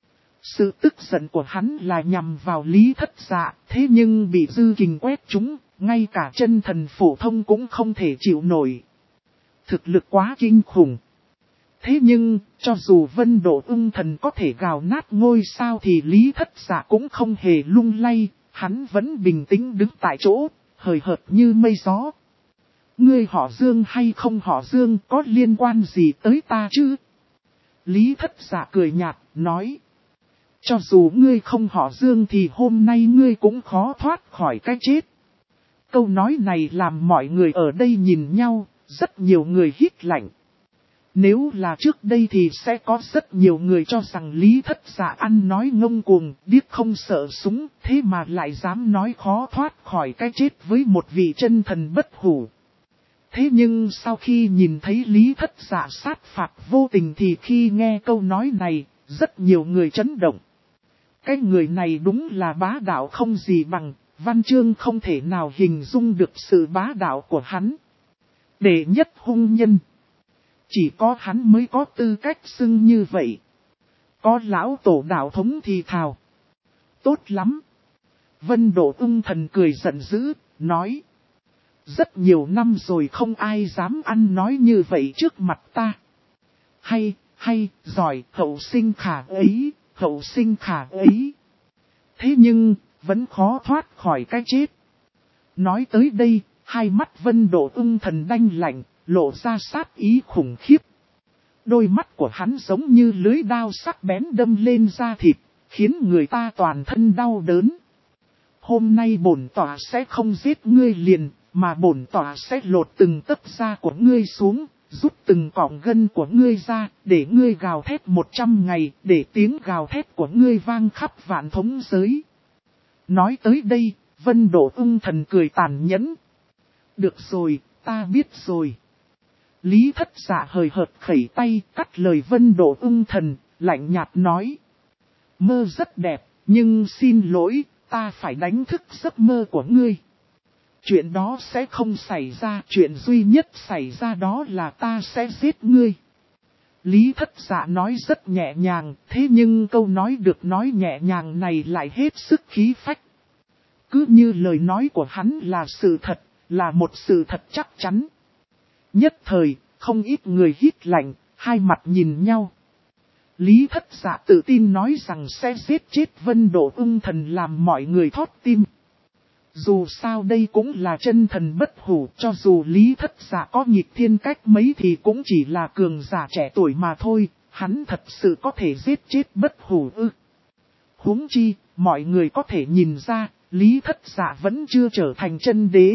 Sự tức giận của hắn là nhằm vào Lý Thất Dạ, thế nhưng bị dư kình quét trúng, ngay cả chân thần phổ thông cũng không thể chịu nổi. Thực lực quá kinh khủng. Thế nhưng, cho dù Vân Độ Ưng Thần có thể gào nát ngôi sao thì Lý Thất Dạ cũng không hề lung lay, hắn vẫn bình tĩnh đứng tại chỗ, hời hợt như mây gió. Ngươi họ Dương hay không họ Dương có liên quan gì tới ta chứ? Lý Thất Dạ cười nhạt, nói. Cho dù ngươi không họ Dương thì hôm nay ngươi cũng khó thoát khỏi cái chết. Câu nói này làm mọi người ở đây nhìn nhau, rất nhiều người hít lạnh. Nếu là trước đây thì sẽ có rất nhiều người cho rằng Lý Thất Dạ ăn nói ngông cuồng, điếc không sợ súng, thế mà lại dám nói khó thoát khỏi cái chết với một vị chân thần bất hủ. Thế nhưng sau khi nhìn thấy Lý Thất Dạ sát phạt vô tình thì khi nghe câu nói này, rất nhiều người chấn động. Cái người này đúng là bá đạo không gì bằng, Văn chương không thể nào hình dung được sự bá đạo của hắn. Đệ nhất hung nhân. Chỉ có hắn mới có tư cách xưng như vậy. Có lão tổ đạo thống thì thào. Tốt lắm. Vân Độ Ưng Thần cười giận dữ, nói. Rất nhiều năm rồi không ai dám ăn nói như vậy trước mặt ta. Hay, giỏi, hậu sinh khả ấy, hậu sinh khả ấy. Thế nhưng, vẫn khó thoát khỏi cái chết. Nói tới đây, hai mắt Vân Độ Ưng Thần đanh lạnh, lộ ra sát ý khủng khiếp. Đôi mắt của hắn giống như lưới đao sắc bén đâm lên da thịt, khiến người ta toàn thân đau đớn. Hôm nay bổn tỏa sẽ không giết ngươi liền, mà bổn tỏa sẽ lột từng tấc da của ngươi xuống, rút từng cọng gân của ngươi ra, để ngươi gào thét 100 ngày, để tiếng gào thét của ngươi vang khắp vạn thống giới. Nói tới đây, Vân Độ Ưng Thần cười tàn nhẫn. Được rồi, ta biết rồi. Lý Thất Dạ hời hợt khẩy tay, cắt lời Vân Độ Ưng Thần, lạnh nhạt nói. Mơ rất đẹp, nhưng xin lỗi, ta phải đánh thức giấc mơ của ngươi. Chuyện đó sẽ không xảy ra, chuyện duy nhất xảy ra đó là ta sẽ giết ngươi. Lý Thất Dạ nói rất nhẹ nhàng, thế nhưng câu nói được nói nhẹ nhàng này lại hết sức khí phách. Cứ như lời nói của hắn là sự thật, là một sự thật chắc chắn. Nhất thời, không ít người hít lạnh, hai mặt nhìn nhau. Lý Thất Dạ tự tin nói rằng sẽ giết chết Vân Độ Ưng Thần làm mọi người thót tim. Dù sao đây cũng là chân thần bất hủ, cho dù Lý Thất Dạ có nghịch thiên cách mấy thì cũng chỉ là cường giả trẻ tuổi mà thôi, hắn thật sự có thể giết chết bất hủ ư. Huống chi, mọi người có thể nhìn ra, Lý Thất Dạ vẫn chưa trở thành chân đế.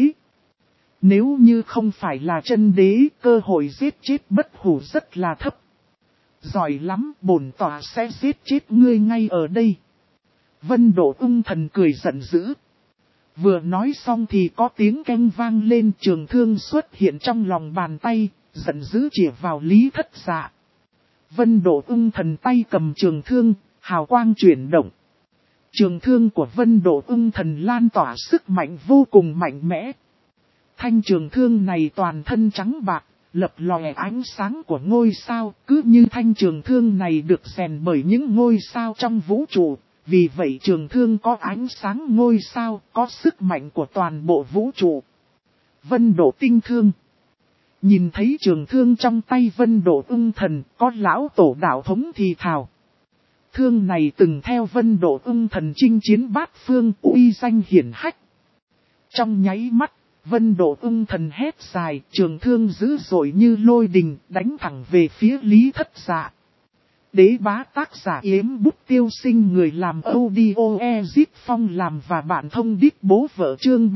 Nếu như không phải là chân đế, cơ hội giết chết bất hủ rất là thấp. Giỏi lắm, bổn tỏa sẽ giết chết ngươi ngay ở đây. Vân Độ Ưng Thần cười giận dữ. Vừa nói xong thì có tiếng keng vang lên, trường thương xuất hiện trong lòng bàn tay, giận dữ chĩa vào Lý Thất Dạ. Vân Độ Ưng Thần tay cầm trường thương, hào quang chuyển động. Trường thương của Vân Độ Ưng Thần lan tỏa sức mạnh vô cùng mạnh mẽ. Thanh trường thương này toàn thân trắng bạc, lập lòe ánh sáng của ngôi sao, cứ như thanh trường thương này được rèn bởi những ngôi sao trong vũ trụ. Vì vậy trường thương có ánh sáng ngôi sao, có sức mạnh của toàn bộ vũ trụ. Vân Độ tinh thương. Nhìn thấy trường thương trong tay Vân Độ Ưng Thần, có lão tổ đạo thống thì thào. Thương này từng theo Vân Độ Ưng Thần chinh chiến bát phương, uy danh hiển hách. Trong nháy mắt, Vân Độ Ưng Thần hét dài, trường thương dữ dội như lôi đình, đánh thẳng về phía Lý Thất Dạ. Đế bá tác giả Yếm Bút Tiêu Sinh, người làm audio Ezip Phong làm và bạn thông đít bố vợ chương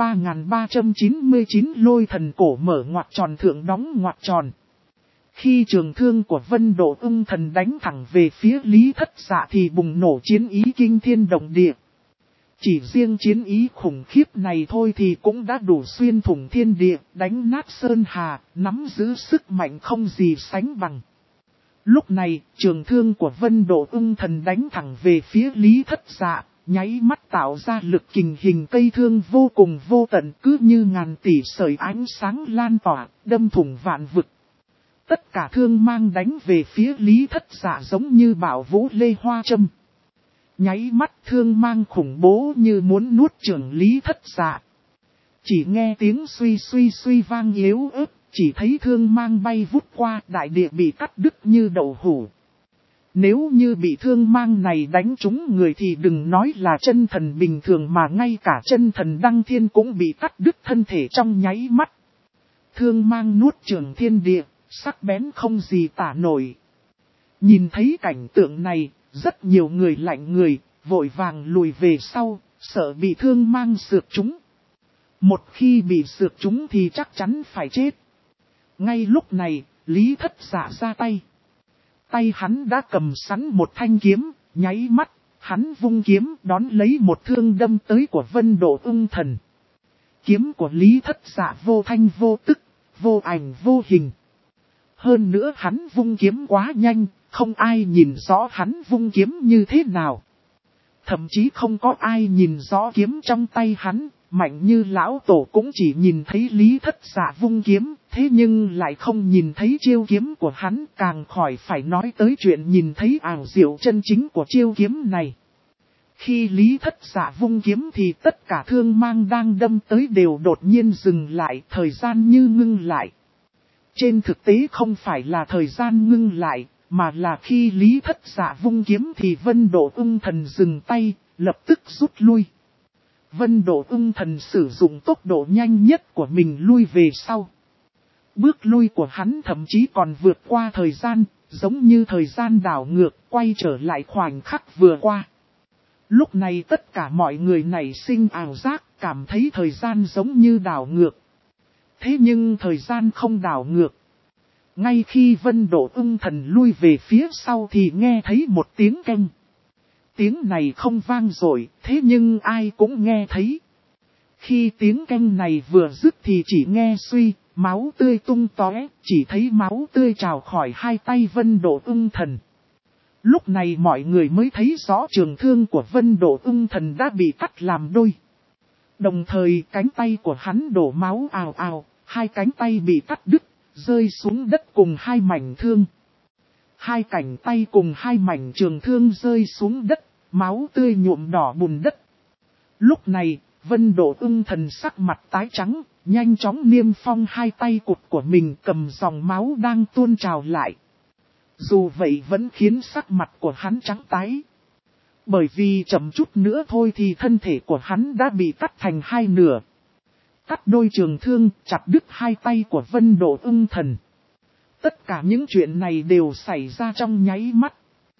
3399 lôi thần cổ mở ngoặc tròn thượng đóng ngoặc tròn. Khi trường thương của Vân Độ Ưng Thần đánh thẳng về phía Lý Thất Dạ thì bùng nổ chiến ý kinh thiên động địa. Chỉ riêng chiến ý khủng khiếp này thôi thì cũng đã đủ xuyên thủng thiên địa, đánh nát sơn hà, nắm giữ sức mạnh không gì sánh bằng. Lúc này, trường thương của Vân Độ Ưng Thần đánh thẳng về phía Lý Thất Dạ, nháy mắt tạo ra lực kình hình cây thương vô cùng vô tận, cứ như ngàn tỷ sợi ánh sáng lan tỏa, đâm thủng vạn vực. Tất cả thương mang đánh về phía Lý Thất Dạ giống như bão vũ lê hoa châm. Nháy mắt thương mang khủng bố như muốn nuốt chửng Lý Thất Dạ. Chỉ nghe tiếng suy vang yếu ớt. Chỉ thấy thương mang bay vút qua, đại địa bị cắt đứt như đậu hũ. Nếu như bị thương mang này đánh trúng người thì đừng nói là chân thần bình thường mà ngay cả chân thần đăng thiên cũng bị cắt đứt thân thể trong nháy mắt. Thương mang nuốt chửng thiên địa, sắc bén không gì tả nổi. Nhìn thấy cảnh tượng này, rất nhiều người lạnh người, vội vàng lùi về sau, sợ bị thương mang xược chúng. Một khi bị xược chúng thì chắc chắn phải chết. Ngay lúc này, Lý Thất Dạ ra tay. Tay hắn đã cầm sẵn một thanh kiếm, nháy mắt, hắn vung kiếm đón lấy một thương đâm tới của Vân Độ Ưng Thần. Kiếm của Lý Thất Dạ vô thanh vô tức, vô ảnh vô hình. Hơn nữa hắn vung kiếm quá nhanh, không ai nhìn rõ hắn vung kiếm như thế nào. Thậm chí không có ai nhìn rõ kiếm trong tay hắn, mạnh như lão tổ cũng chỉ nhìn thấy Lý Thất Dạ vung kiếm, thế nhưng lại không nhìn thấy chiêu kiếm của hắn, càng khỏi phải nói tới chuyện nhìn thấy ảo diệu chân chính của chiêu kiếm này. Khi Lý Thất Dạ vung kiếm thì tất cả thương mang đang đâm tới đều đột nhiên dừng lại, thời gian như ngưng lại. Trên thực tế không phải là thời gian ngưng lại, mà là khi Lý Thất Dạ vung kiếm thì Vân Độ Ưng Thần dừng tay, lập tức rút lui. Vân Độ Ưng Thần sử dụng tốc độ nhanh nhất của mình lui về sau. Bước lui của hắn thậm chí còn vượt qua thời gian, giống như thời gian đảo ngược, quay trở lại khoảnh khắc vừa qua. Lúc này tất cả mọi người nảy sinh ảo giác, cảm thấy thời gian giống như đảo ngược. Thế nhưng thời gian không đảo ngược. Ngay khi Vân Độ Ưng Thần lui về phía sau thì nghe thấy một tiếng keng. Tiếng này không vang dội, thế nhưng ai cũng nghe thấy. Khi tiếng keng này vừa dứt thì chỉ nghe suy, máu tươi tung tóe, chỉ thấy máu tươi trào khỏi hai tay Vân Độ Ưng Thần. Lúc này mọi người mới thấy rõ trường thương của Vân Độ Ưng Thần đã bị cắt làm đôi. Đồng thời cánh tay của hắn đổ máu ào ào, hai cánh tay bị cắt đứt, rơi xuống đất cùng hai mảnh thương. Hai cánh tay cùng hai mảnh trường thương rơi xuống đất, máu tươi nhuộm đỏ bùn đất. Lúc này, Vân Độ Ưng Thần sắc mặt tái trắng, nhanh chóng niêm phong hai tay cụt của mình, cầm dòng máu đang tuôn trào lại. Dù vậy vẫn khiến sắc mặt của hắn trắng tái. Bởi vì chậm chút nữa thôi thì thân thể của hắn đã bị cắt thành hai nửa. Cắt đôi trường thương, chặt đứt hai tay của Vân Độ Ưng Thần. Tất cả những chuyện này đều xảy ra trong nháy mắt.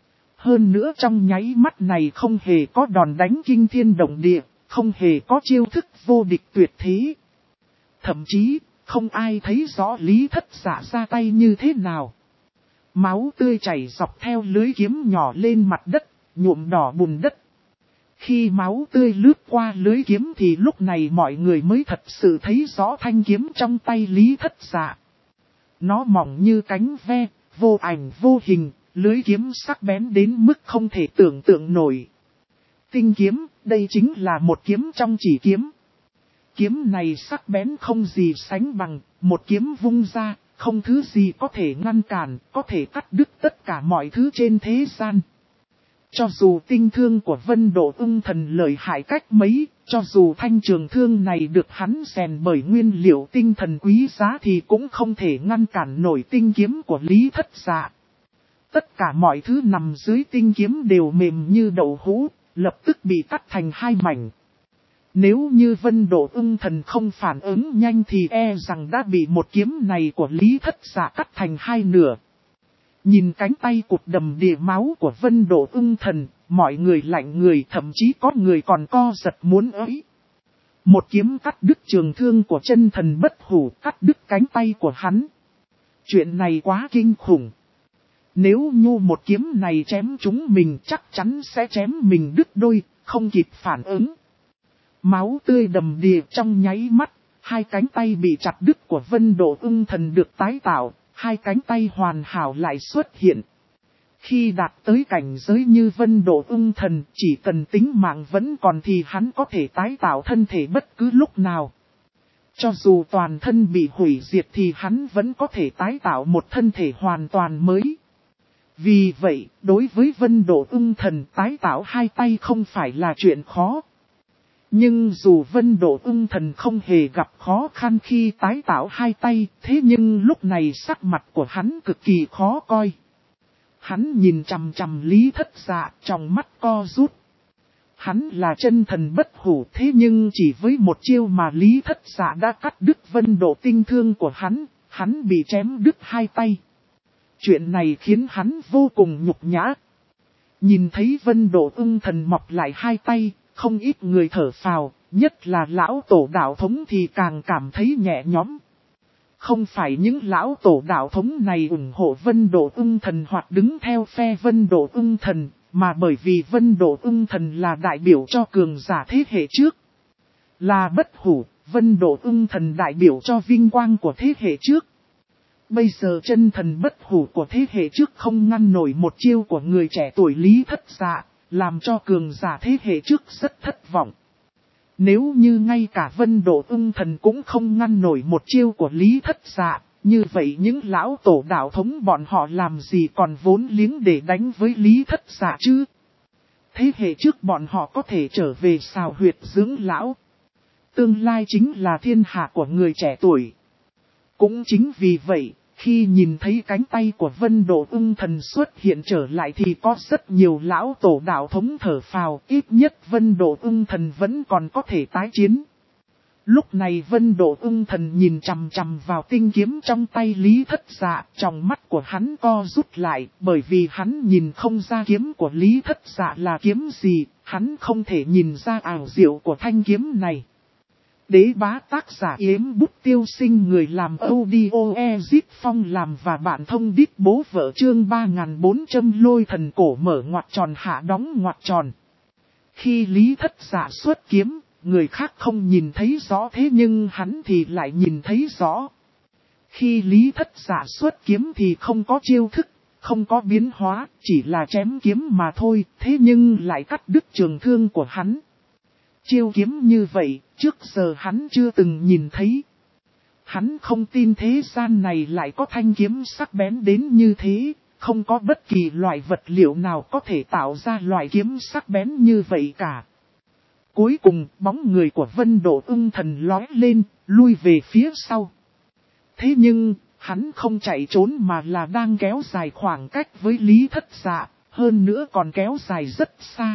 Hơn nữa trong nháy mắt này không hề có đòn đánh kinh thiên động địa, không hề có chiêu thức vô địch tuyệt thế. Thậm chí, không ai thấy rõ Lý Thất Dạ ra tay như thế nào. Máu tươi chảy dọc theo lưới kiếm nhỏ lên mặt đất, nhuộm đỏ bùn đất. Khi máu tươi lướt qua lưới kiếm thì lúc này mọi người mới thật sự thấy rõ thanh kiếm trong tay Lý Thất Dạ. Nó mỏng như cánh ve, vô ảnh vô hình, lưới kiếm sắc bén đến mức không thể tưởng tượng nổi. Tinh kiếm, đây chính là một kiếm trong chỉ kiếm. Kiếm này sắc bén không gì sánh bằng, một kiếm vung ra, không thứ gì có thể ngăn cản, có thể cắt đứt tất cả mọi thứ trên thế gian. Cho dù tinh thương của Vân Độ Ưng Thần lợi hại cách mấy, cho dù thanh trường thương này được hắn rèn bởi nguyên liệu tinh thần quý giá thì cũng không thể ngăn cản nổi tinh kiếm của Lý Thất Dạ. Tất cả mọi thứ nằm dưới tinh kiếm đều mềm như đậu hũ, lập tức bị cắt thành hai mảnh. Nếu như Vân Độ Ưng Thần không phản ứng nhanh thì e rằng đã bị một kiếm này của Lý Thất Dạ cắt thành hai nửa. Nhìn cánh tay cụt đầm đìa máu của Vân Độ Ưng Thần, mọi người lạnh người, thậm chí có người còn co giật muốn ấy. Một kiếm cắt đứt trường thương của chân thần bất hủ, cắt đứt cánh tay của hắn. Chuyện này quá kinh khủng. Nếu như một kiếm này chém chúng mình chắc chắn sẽ chém mình đứt đôi, không kịp phản ứng. Máu tươi đầm đìa trong nháy mắt, hai cánh tay bị chặt đứt của Vân Độ Ưng Thần được tái tạo, hai cánh tay hoàn hảo lại xuất hiện. Khi đạt tới cảnh giới như Vân Độ Ưng Thần, chỉ cần tính mạng vẫn còn thì hắn có thể tái tạo thân thể bất cứ lúc nào. Cho dù toàn thân bị hủy diệt thì hắn vẫn có thể tái tạo một thân thể hoàn toàn mới. Vì vậy, đối với Vân Độ Ưng Thần tái tạo hai tay không phải là chuyện khó. Nhưng dù Vân Độ Ưng Thần không hề gặp khó khăn khi tái tạo hai tay, thế nhưng lúc này sắc mặt của hắn cực kỳ khó coi. Hắn nhìn chằm chằm Lý Thất Dạ, trong mắt co rút. Hắn là chân thần bất hủ, thế nhưng chỉ với một chiêu mà Lý Thất Dạ đã cắt đứt Vân Độ tinh thương của hắn bị chém đứt hai tay. Chuyện này khiến hắn vô cùng nhục nhã. Nhìn thấy Vân Độ Ưng Thần mọc lại hai tay, không ít người thở phào, nhất là lão tổ đạo thống thì càng cảm thấy nhẹ nhõm. Không phải những lão tổ đạo thống này ủng hộ Vân Độ Ưng Thần hoặc đứng theo phe Vân Độ Ưng Thần, mà bởi vì Vân Độ Ưng Thần là đại biểu cho cường giả thế hệ trước. Là bất hủ, Vân Độ Ưng Thần đại biểu cho vinh quang của thế hệ trước. Bây giờ chân thần bất hủ của thế hệ trước không ngăn nổi một chiêu của người trẻ tuổi Lý Thất Dạ, làm cho cường giả thế hệ trước rất thất vọng. Nếu như ngay cả Vân Độ Ưng Thần cũng không ngăn nổi một chiêu của Lý Thất Dạ, như vậy những lão tổ đạo thống bọn họ làm gì còn vốn liếng để đánh với Lý Thất Dạ chứ? Thế hệ trước bọn họ có thể trở về xào huyệt dưỡng lão. Tương lai chính là thiên hạ của người trẻ tuổi. Cũng chính vì vậy, khi nhìn thấy cánh tay của Vân Độ Ưng Thần xuất hiện trở lại thì có rất nhiều lão tổ đạo thống thở phào, ít nhất Vân Độ Ưng Thần vẫn còn có thể tái chiến. Lúc này Vân Độ Ưng Thần nhìn chằm chằm vào tinh kiếm trong tay Lý Thất Dạ, trong mắt của hắn co rút lại, bởi vì hắn nhìn không ra kiếm của Lý Thất Dạ là kiếm gì, hắn không thể nhìn ra ảo diệu của thanh kiếm này. Đế bá tác giả Yếm Bút Tiêu Sinh, người làm audio Ezip Phong làm và bạn thông đít bố vợ chương 3400 lôi thần cổ mở ngoặc tròn hạ đóng ngoặc tròn. Khi Lý Thất Dạ xuất kiếm, người khác không nhìn thấy rõ thế nhưng hắn thì lại nhìn thấy rõ. Khi Lý Thất Dạ xuất kiếm thì không có chiêu thức, không có biến hóa, chỉ là chém kiếm mà thôi, thế nhưng lại cắt đứt trường thương của hắn. Chiêu kiếm như vậy, trước giờ hắn chưa từng nhìn thấy. Hắn không tin thế gian này lại có thanh kiếm sắc bén đến như thế, không có bất kỳ loại vật liệu nào có thể tạo ra loại kiếm sắc bén như vậy cả. Cuối cùng, bóng người của Vân Độ Ưng Thần lói lên, lui về phía sau. Thế nhưng, hắn không chạy trốn mà là đang kéo dài khoảng cách với Lý Thất Dạ, hơn nữa còn kéo dài rất xa.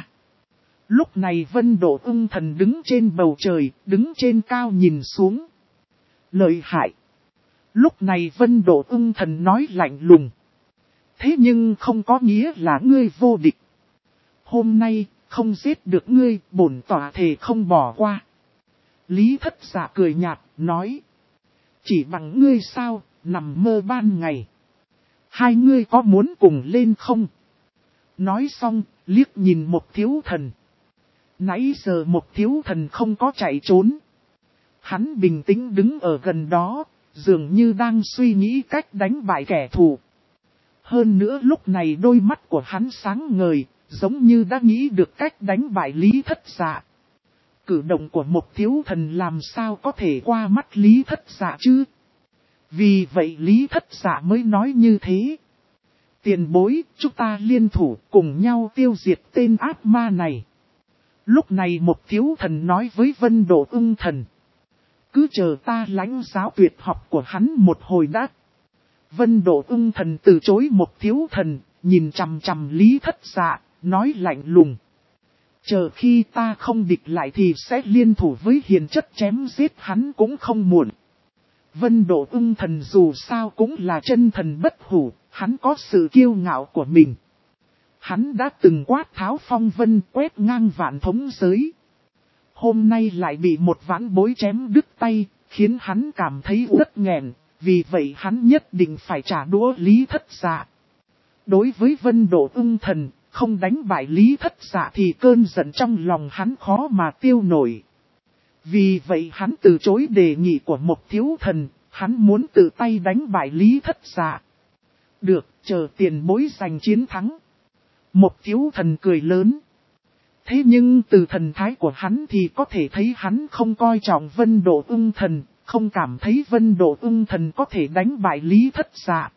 Lúc này Vân Độ Ưng Thần đứng trên bầu trời, đứng trên cao nhìn xuống. Lợi hại. Lúc này Vân Độ Ưng Thần nói lạnh lùng. Thế nhưng không có nghĩa là ngươi vô địch. Hôm nay, không giết được ngươi, bổn tỏa thề không bỏ qua. Lý Thất Dạ cười nhạt, nói. Chỉ bằng ngươi sao, nằm mơ ban ngày. Hai ngươi có muốn cùng lên không? Nói xong, liếc nhìn một thiếu thần. Nãy giờ một thiếu thần không có chạy trốn. Hắn bình tĩnh đứng ở gần đó, dường như đang suy nghĩ cách đánh bại kẻ thù. Hơn nữa lúc này đôi mắt của hắn sáng ngời, giống như đã nghĩ được cách đánh bại Lý Thất Dạ. Cử động của một thiếu thần làm sao có thể qua mắt Lý Thất Dạ chứ? Vì vậy Lý Thất Dạ mới nói như thế. Tiền bối, chúng ta liên thủ cùng nhau tiêu diệt tên ác ma này. Lúc này một thiếu thần nói với Vân Độ Ưng Thần. Cứ chờ ta lãnh giáo tuyệt học của hắn một hồi đã. Vân Độ Ưng Thần từ chối một thiếu thần, nhìn chằm chằm Lý Thất Dạ, nói lạnh lùng. Chờ khi ta không địch lại thì sẽ liên thủ với hiền chất chém giết hắn cũng không muộn. Vân Độ Ưng Thần dù sao cũng là chân thần bất hủ, hắn có sự kiêu ngạo của mình. Hắn đã từng quát tháo phong vân quét ngang vạn thống giới. Hôm nay lại bị một vãn bối chém đứt tay, khiến hắn cảm thấy rất nghẹn, vì vậy hắn nhất định phải trả đũa Lý Thất Dạ. Đối với Vân Độ Ưng Thần, không đánh bại Lý Thất Dạ thì cơn giận trong lòng hắn khó mà tiêu nổi. Vì vậy hắn từ chối đề nghị của một thiếu thần, hắn muốn tự tay đánh bại Lý Thất Dạ. Được, chờ tiền bối giành chiến thắng. Một thiếu thần cười lớn. Thế nhưng từ thần thái của hắn thì có thể thấy hắn không coi trọng Vân Độ Ưng Thần, không cảm thấy Vân Độ Ưng Thần có thể đánh bại Lý Thất Dạ.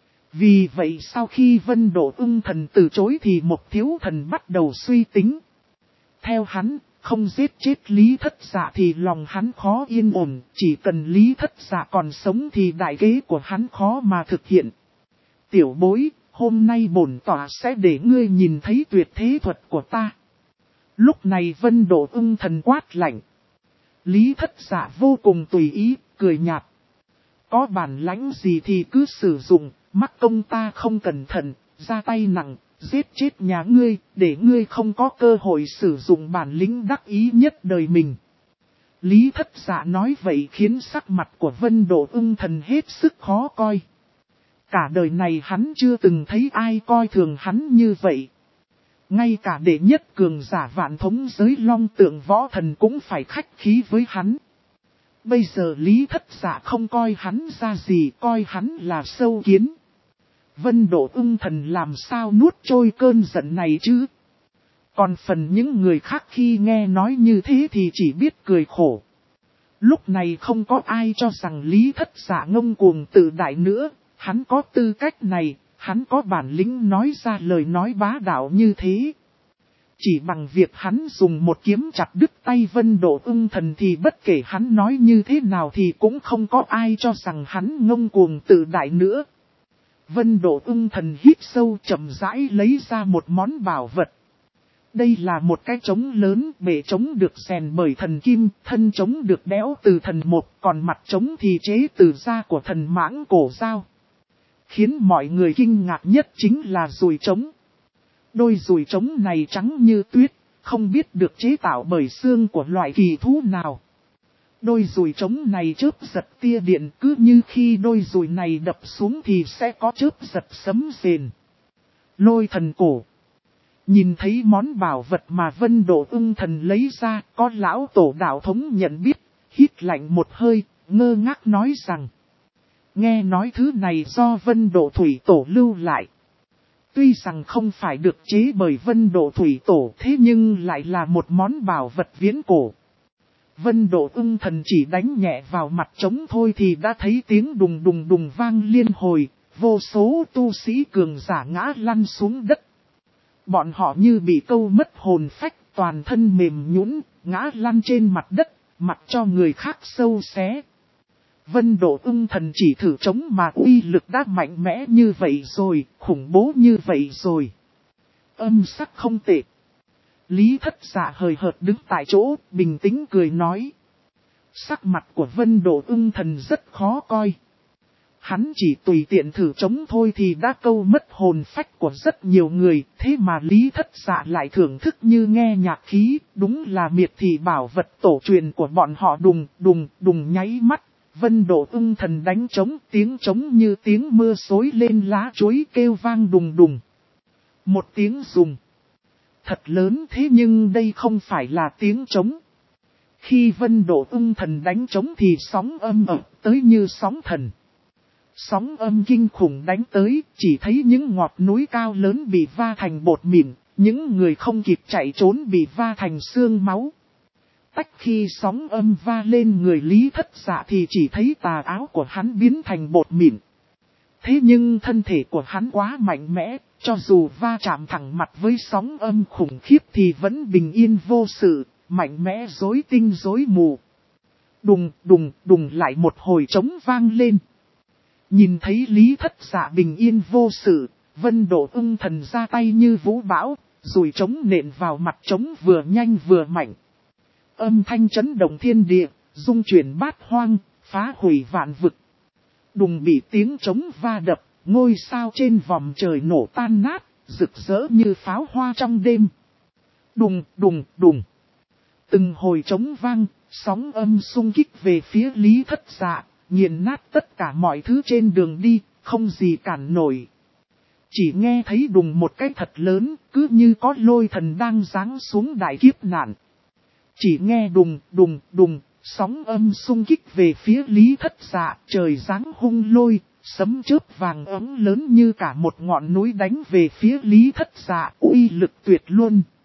Vì vậy sau khi Vân Độ Ưng Thần từ chối thì một thiếu thần bắt đầu suy tính. Theo hắn, không giết chết Lý Thất Dạ thì lòng hắn khó yên ổn, chỉ cần Lý Thất Dạ còn sống thì đại kế của hắn khó mà thực hiện. Tiểu bối, hôm nay bổn tỏa sẽ để ngươi nhìn thấy tuyệt thế thuật của ta. Lúc này Vân Độ Ưng Thần quát lạnh. Lý Thất Dạ vô cùng tùy ý, cười nhạt. Có bản lãnh gì thì cứ sử dụng, mắc công ta không cẩn thận, ra tay nặng, giết chết nhà ngươi, để ngươi không có cơ hội sử dụng bản lĩnh đắc ý nhất đời mình. Lý Thất Dạ nói vậy khiến sắc mặt của Vân Độ Ưng Thần hết sức khó coi. Cả đời này hắn chưa từng thấy ai coi thường hắn như vậy. Ngay cả đệ nhất cường giả vạn thống giới Long Tượng Võ Thần cũng phải khách khí với hắn. Bây giờ Lý Thất Dạ không coi hắn ra gì, coi hắn là sâu kiến. Vân Độ Ưng Thần làm sao nuốt trôi cơn giận này chứ? Còn phần những người khác khi nghe nói như thế thì chỉ biết cười khổ. Lúc này không có ai cho rằng Lý Thất Dạ ngông cuồng tự đại nữa, hắn có tư cách này, hắn có bản lĩnh nói ra lời nói bá đạo như thế. Chỉ bằng việc hắn dùng một kiếm chặt đứt tay Vân Độ Ưng Thần thì bất kể hắn nói như thế nào thì cũng không có ai cho rằng hắn ngông cuồng tự đại nữa. Vân Độ Ưng Thần hít sâu chậm rãi lấy ra một món bảo vật. Đây là một cái trống lớn, bể trống được rèn bởi thần kim, thân trống được đẽo từ thần mộc, còn mặt trống thì chế từ da của thần mãng cổ dao. Khiến mọi người kinh ngạc nhất chính là dùi trống. Đôi dùi trống này trắng như tuyết, không biết được chế tạo bởi xương của loại kỳ thú nào. Đôi dùi trống này chớp giật tia điện, cứ như khi đôi dùi này đập xuống thì sẽ có chớp giật sấm rền. Lôi thần cổ. Nhìn thấy món bảo vật mà Vân Độ Ưng Thần lấy ra, có lão tổ đạo thống nhận biết, hít lạnh một hơi, ngơ ngác nói rằng. Nghe nói thứ này do Vân Độ Thủy Tổ lưu lại. Tuy rằng không phải được chế bởi Vân Độ Thủy Tổ thế nhưng lại là một món bảo vật viễn cổ. Vân Độ Ưng Thần chỉ đánh nhẹ vào mặt trống thôi thì đã thấy tiếng đùng đùng đùng vang liên hồi, vô số tu sĩ cường giả ngã lăn xuống đất. Bọn họ như bị câu mất hồn phách, toàn thân mềm nhũn, ngã lăn trên mặt đất, mặc cho người khác sâu xé. Vân Độ Ưng Thần chỉ thử trống mà uy lực đã mạnh mẽ như vậy rồi, khủng bố như vậy rồi. Âm sắc không tệ. Lý Thất Dạ hời hợt đứng tại chỗ, bình tĩnh cười nói. Sắc mặt của Vân Độ Ưng Thần rất khó coi. Hắn chỉ tùy tiện thử trống thôi thì đã câu mất hồn phách của rất nhiều người, thế mà Lý Thất Dạ lại thưởng thức như nghe nhạc khí, đúng là miệt thị bảo vật tổ truyền của bọn họ. Đùng đùng đùng nháy mắt, Vân Độ Ưng Thần đánh trống, tiếng trống như tiếng mưa xối lên lá chuối kêu vang đùng đùng. Một tiếng rùng. Thật lớn thế nhưng đây không phải là tiếng trống. Khi Vân Độ Ưng Thần đánh trống thì sóng âm ập tới như sóng thần. Sóng âm kinh khủng đánh tới, chỉ thấy những ngọn núi cao lớn bị va thành bột mịn, những người không kịp chạy trốn bị va thành xương máu. Tách khi sóng âm va lên người Lý Thất Dạ thì chỉ thấy tà áo của hắn biến thành bột mịn. Thế nhưng thân thể của hắn quá mạnh mẽ, cho dù va chạm thẳng mặt với sóng âm khủng khiếp thì vẫn bình yên vô sự, mạnh mẽ rối tinh rối mù. Đùng đùng đùng lại một hồi trống vang lên. Nhìn thấy Lý Thất Dạ bình yên vô sự, Vân Độ Ưng Thần ra tay như vũ bão, rồi trống nện vào mặt trống vừa nhanh vừa mạnh. Âm thanh chấn động thiên địa, rung chuyển bát hoang, phá hủy vạn vực. Đùng bị tiếng trống va đập, ngôi sao trên vòm trời nổ tan nát, rực rỡ như pháo hoa trong đêm. Đùng đùng đùng. Từng hồi trống vang, sóng âm xung kích về phía Lý Thất Dạ, nghiền nát tất cả mọi thứ trên đường đi, không gì cản nổi. Chỉ nghe thấy đùng một cái thật lớn, cứ như có lôi thần đang giáng xuống đại kiếp nạn. Chỉ nghe đùng đùng đùng, sóng âm xung kích về phía Lý Thất Dạ, trời giáng hung lôi, sấm chớp vàng ấm lớn như cả một ngọn núi đánh về phía Lý Thất Dạ, uy lực tuyệt luôn.